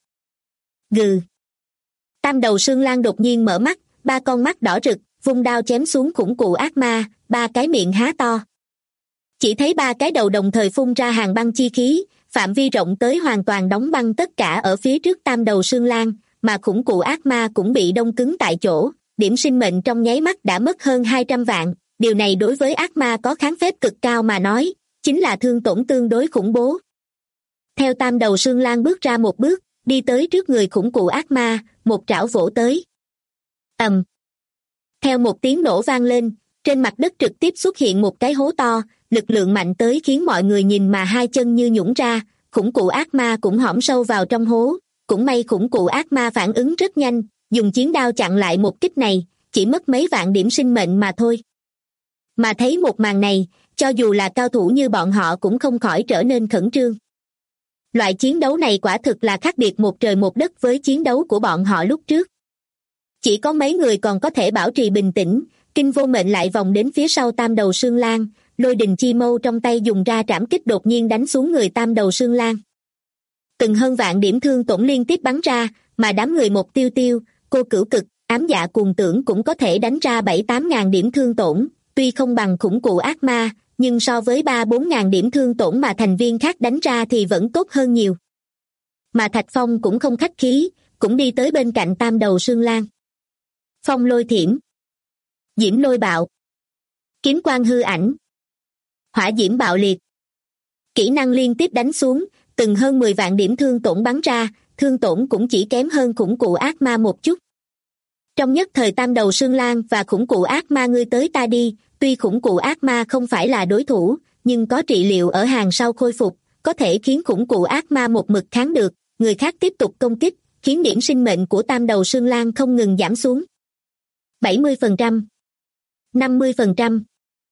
Gừ! Tam đầu Sương Lan đột nhiên mở mắt, 3 con mắt đỏ rực, vung đao chém xuống khủng cụ ác ma, 3 cái miệng há to. Chỉ thấy 3 cái đầu đồng thời phun ra hàng băng chi khí, phạm vi rộng tới hoàn toàn đóng băng tất cả ở phía trước tam đầu Sương Lan, mà khủng cụ ác ma cũng bị đông cứng tại chỗ, điểm sinh mệnh trong nháy mắt đã mất hơn 200 vạn, điều này đối với ác ma có kháng phép cực cao mà nói, chính là thương tổn tương đối khủng bố. Theo tam đầu Sương Lan bước ra một bước, đi tới trước người khủng cụ ác ma, một trảo vỗ tới. Ầm. Theo một tiếng nổ vang lên, trên mặt đất trực tiếp xuất hiện một cái hố to, lực lượng mạnh tới khiến mọi người nhìn mà hai chân như nhũn ra, khủng cụ ác ma cũng hõm sâu vào trong hố, cũng may khủng cụ ác ma phản ứng rất nhanh, dùng chiến đao chặn lại một kích này, chỉ mất mấy vạn điểm sinh mệnh mà thôi. Mà thấy một màn này, cho dù là cao thủ như bọn họ cũng không khỏi trở nên khẩn trương. Loại chiến đấu này quả thực là khác biệt một trời một đất với chiến đấu của bọn họ lúc trước. Chỉ có mấy người còn có thể bảo trì bình tĩnh, Kinh Vô Mệnh lại vòng đến phía sau tam đầu Sương Lan, lôi đình chi mâu trong tay dùng ra trảm kích đột nhiên đánh xuống người tam đầu Sương Lan. Từng hơn vạn điểm thương tổn liên tiếp bắn ra, mà đám người Một Tiêu Tiêu, Cô Cửu Cực, Ám Dạ Cuồng Tưởng cũng có thể đánh ra 7-8 ngàn điểm thương tổn, tuy không bằng khủng cụ ác ma, nhưng so với 3-4 ngàn điểm thương tổn mà thành viên khác đánh ra thì vẫn tốt hơn nhiều. Mà Thạch Phong cũng không khách khí, cũng đi tới bên cạnh tam đầu Sương Lan. Phong lôi thiểm, diễm lôi bạo, kiếm quang hư ảnh, hỏa diễm bạo liệt. Kỹ năng liên tiếp đánh xuống, từng hơn 10 vạn điểm thương tổn bắn ra, thương tổn cũng chỉ kém hơn khủng cụ ác ma một chút. Trong nhất thời tam đầu Sương Lan và khủng cụ ác ma ngươi tới ta đi, tuy khủng cụ ác ma không phải là đối thủ, nhưng có trị liệu ở hàng sau khôi phục, có thể khiến khủng cụ ác ma một mực kháng được, người khác tiếp tục công kích, khiến điểm sinh mệnh của tam đầu Sương Lan không ngừng giảm xuống. 70%, 50%,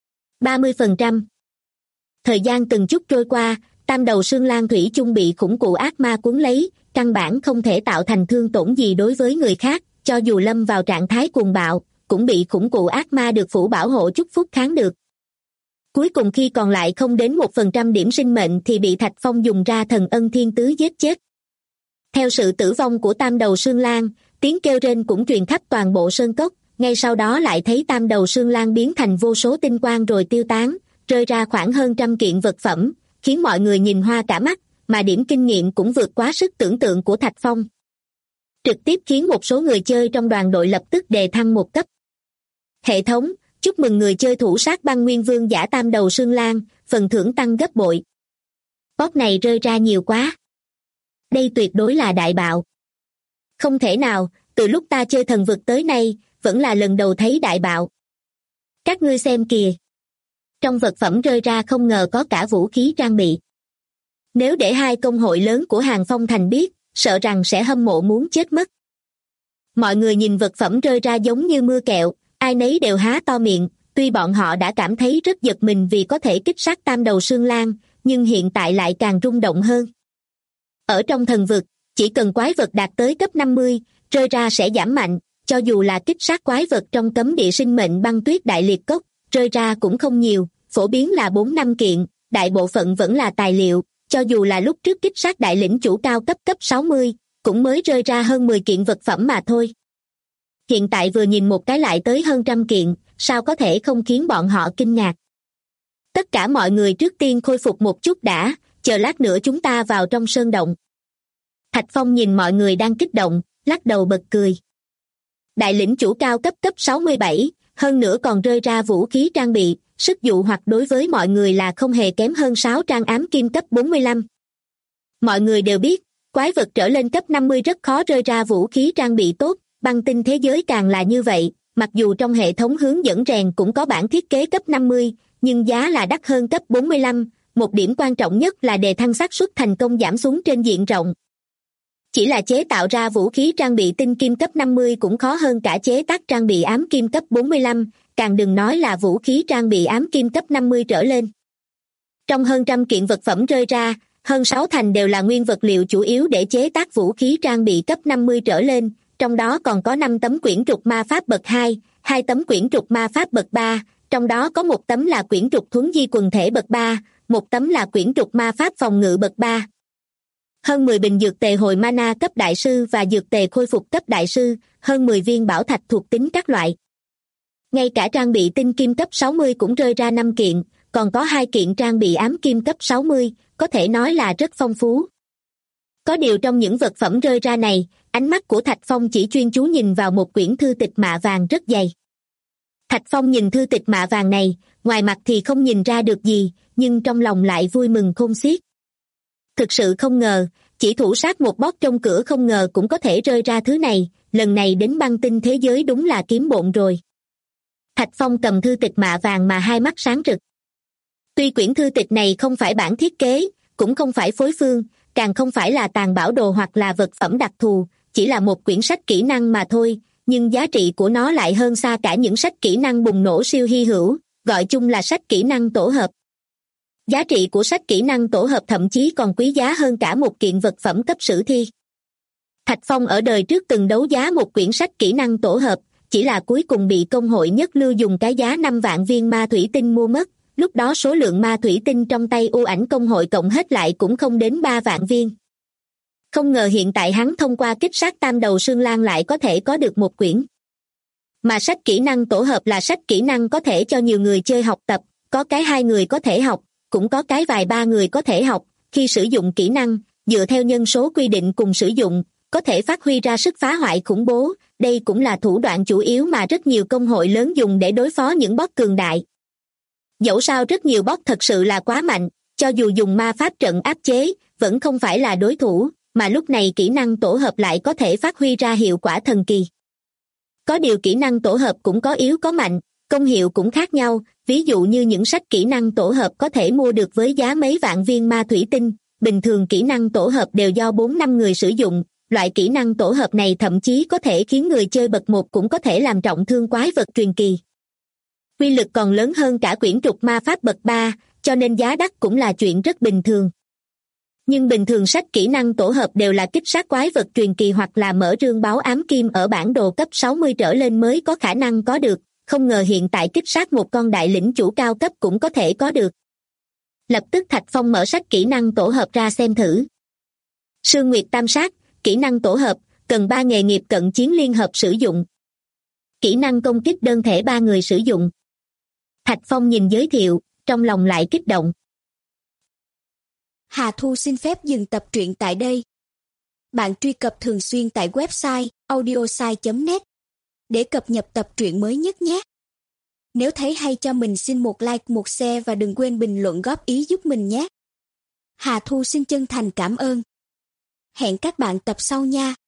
30%. Thời gian từng chút trôi qua, tam đầu Sương Lan thủy chung bị khủng cụ ác ma cuốn lấy, căn bản không thể tạo thành thương tổn gì đối với người khác, cho dù lâm vào trạng thái cuồng bạo, cũng bị khủng cụ ác ma được phủ bảo hộ chúc phúc kháng được. Cuối cùng khi còn lại không đến 1% điểm sinh mệnh thì bị Thạch Phong dùng ra thần ân thiên tứ giết chết. Theo sự tử vong của tam đầu Sương Lan, tiếng kêu rên cũng truyền khắp toàn bộ sơn cốc, ngay sau đó lại thấy tam đầu Sương Lan biến thành vô số tinh quang rồi tiêu tán, rơi ra khoảng hơn 100 kiện vật phẩm, khiến mọi người nhìn hoa cả mắt, mà điểm kinh nghiệm cũng vượt quá sức tưởng tượng của Thạch Phong. Trực tiếp khiến một số người chơi trong đoàn đội lập tức đề thăng một cấp. Hệ thống, chúc mừng người chơi thủ sát băng nguyên vương giả tam đầu Sương Lan, phần thưởng tăng gấp bội. Boss này rơi ra nhiều quá. Đây tuyệt đối là đại bạo. Không thể nào, từ lúc ta chơi thần vực tới nay, vẫn là lần đầu thấy đại bạo. Các ngươi xem kìa. Trong vật phẩm rơi ra không ngờ có cả vũ khí trang bị. Nếu để hai công hội lớn của Hàng Phong Thành biết, sợ rằng sẽ hâm mộ muốn chết mất. Mọi người nhìn vật phẩm rơi ra giống như mưa kẹo, ai nấy đều há to miệng, tuy bọn họ đã cảm thấy rất giật mình vì có thể kích sát tam đầu Sương Lan, nhưng hiện tại lại càng rung động hơn. Ở trong thần vực, chỉ cần quái vật đạt tới cấp 50, rơi ra sẽ giảm mạnh, cho dù là kích sát quái vật trong cấm địa sinh mệnh băng tuyết đại liệt cốc, rơi ra cũng không nhiều, phổ biến là 4-5 kiện, đại bộ phận vẫn là tài liệu, cho dù là lúc trước kích sát đại lĩnh chủ cao cấp 60, cũng mới rơi ra hơn 10 kiện vật phẩm mà thôi. Hiện tại vừa nhìn một cái lại tới hơn 100 kiện, sao có thể không khiến bọn họ kinh ngạc. Tất cả mọi người trước tiên khôi phục một chút đã, chờ lát nữa chúng ta vào trong sơn động. Thạch Phong nhìn mọi người đang kích động, lắc đầu bật cười. Đại lĩnh chủ cao cấp 67, hơn nữa còn rơi ra vũ khí trang bị, sức dụ hoặc đối với mọi người là không hề kém hơn 6 trang ám kim cấp 45. Mọi người đều biết, quái vật trở lên cấp 50 rất khó rơi ra vũ khí trang bị tốt, băng tinh thế giới càng là như vậy, mặc dù trong hệ thống hướng dẫn rèn cũng có bản thiết kế cấp 50, nhưng giá là đắt hơn cấp 45, một điểm quan trọng nhất là đề thăng xác suất thành công giảm xuống trên diện rộng. Chỉ là chế tạo ra vũ khí trang bị tinh kim cấp 50 cũng khó hơn cả chế tác trang bị ám kim cấp 45, càng đừng nói là vũ khí trang bị ám kim cấp 50 trở lên. Trong hơn 100 kiện vật phẩm rơi ra, hơn 6 thành đều là nguyên vật liệu chủ yếu để chế tác vũ khí trang bị cấp 50 trở lên, trong đó còn có 5 tấm quyển trục ma pháp bậc 2, 2 tấm quyển trục ma pháp bậc 3, trong đó có một tấm là quyển trục thuấn di quần thể bậc 3, một tấm là quyển trục ma pháp phòng ngự bậc 3. Hơn 10 bình dược tề hồi mana cấp đại sư và dược tề khôi phục cấp đại sư, hơn 10 viên bảo thạch thuộc tính các loại. Ngay cả trang bị tinh kim cấp 60 cũng rơi ra 5 kiện, còn có 2 kiện trang bị ám kim cấp 60, có thể nói là rất phong phú. Có điều trong những vật phẩm rơi ra này, ánh mắt của Thạch Phong chỉ chuyên chú nhìn vào một quyển thư tịch mạ vàng rất dày. Thạch Phong nhìn thư tịch mạ vàng này, ngoài mặt thì không nhìn ra được gì, nhưng trong lòng lại vui mừng khôn xiết. Thực sự không ngờ, chỉ thủ sát một boss trong cửa không ngờ cũng có thể rơi ra thứ này, lần này đến băng tinh thế giới đúng là kiếm bộn rồi. Thạch Phong cầm thư tịch mạ vàng mà hai mắt sáng rực. Tuy quyển thư tịch này không phải bản thiết kế, cũng không phải phối phương, càng không phải là tàn bảo đồ hoặc là vật phẩm đặc thù, chỉ là một quyển sách kỹ năng mà thôi, nhưng giá trị của nó lại hơn xa cả những sách kỹ năng bùng nổ siêu hy hữu, gọi chung là sách kỹ năng tổ hợp. Giá trị của sách kỹ năng tổ hợp thậm chí còn quý giá hơn cả một kiện vật phẩm cấp sử thi. Thạch Phong ở đời trước từng đấu giá một quyển sách kỹ năng tổ hợp, chỉ là cuối cùng bị công hội nhất lưu dùng cái giá 5 vạn viên ma thủy tinh mua mất, lúc đó số lượng ma thủy tinh trong tay u ảnh công hội cộng hết lại cũng không đến 3 vạn viên. Không ngờ hiện tại hắn thông qua kích sát tam đầu Sương Lan lại có thể có được một quyển. Mà sách kỹ năng tổ hợp là sách kỹ năng có thể cho nhiều người chơi học tập, có cái 2 người có thể học, cũng có cái vài 3 người có thể học, khi sử dụng kỹ năng, dựa theo nhân số quy định cùng sử dụng, có thể phát huy ra sức phá hoại khủng bố, đây cũng là thủ đoạn chủ yếu mà rất nhiều công hội lớn dùng để đối phó những boss cường đại. Dẫu sao rất nhiều boss thật sự là quá mạnh, cho dù dùng ma pháp trận áp chế, vẫn không phải là đối thủ, mà lúc này kỹ năng tổ hợp lại có thể phát huy ra hiệu quả thần kỳ. Có điều kỹ năng tổ hợp cũng có yếu có mạnh, công hiệu cũng khác nhau, ví dụ như những sách kỹ năng tổ hợp có thể mua được với giá mấy vạn viên ma thủy tinh, bình thường kỹ năng tổ hợp đều do 4-5 người sử dụng, loại kỹ năng tổ hợp này thậm chí có thể khiến người chơi bậc 1 cũng có thể làm trọng thương quái vật truyền kỳ. Quy lực còn lớn hơn cả quyển trục ma pháp bậc 3, cho nên giá đắt cũng là chuyện rất bình thường. Nhưng bình thường sách kỹ năng tổ hợp đều là kích sát quái vật truyền kỳ hoặc là mở rương báo ám kim ở bản đồ cấp 60 trở lên mới có khả năng có được, không ngờ hiện tại kích sát một con đại lĩnh chủ cao cấp cũng có thể có được. Lập tức Thạch Phong mở sách kỹ năng tổ hợp ra xem thử. Sương Nguyệt Tam Sát, kỹ năng tổ hợp, cần 3 nghề nghiệp cận chiến liên hợp sử dụng. Kỹ năng công kích đơn thể 3 người sử dụng. Thạch Phong nhìn giới thiệu, trong lòng lại kích động. Hà Thu xin phép dừng tập truyện tại đây. Bạn truy cập thường xuyên tại website audiosai.net để cập nhật tập truyện mới nhất nhé. Nếu thấy hay cho mình xin một like, một share và đừng quên bình luận góp ý giúp mình nhé. Hà Thu xin chân thành cảm ơn. Hẹn các bạn tập sau nha.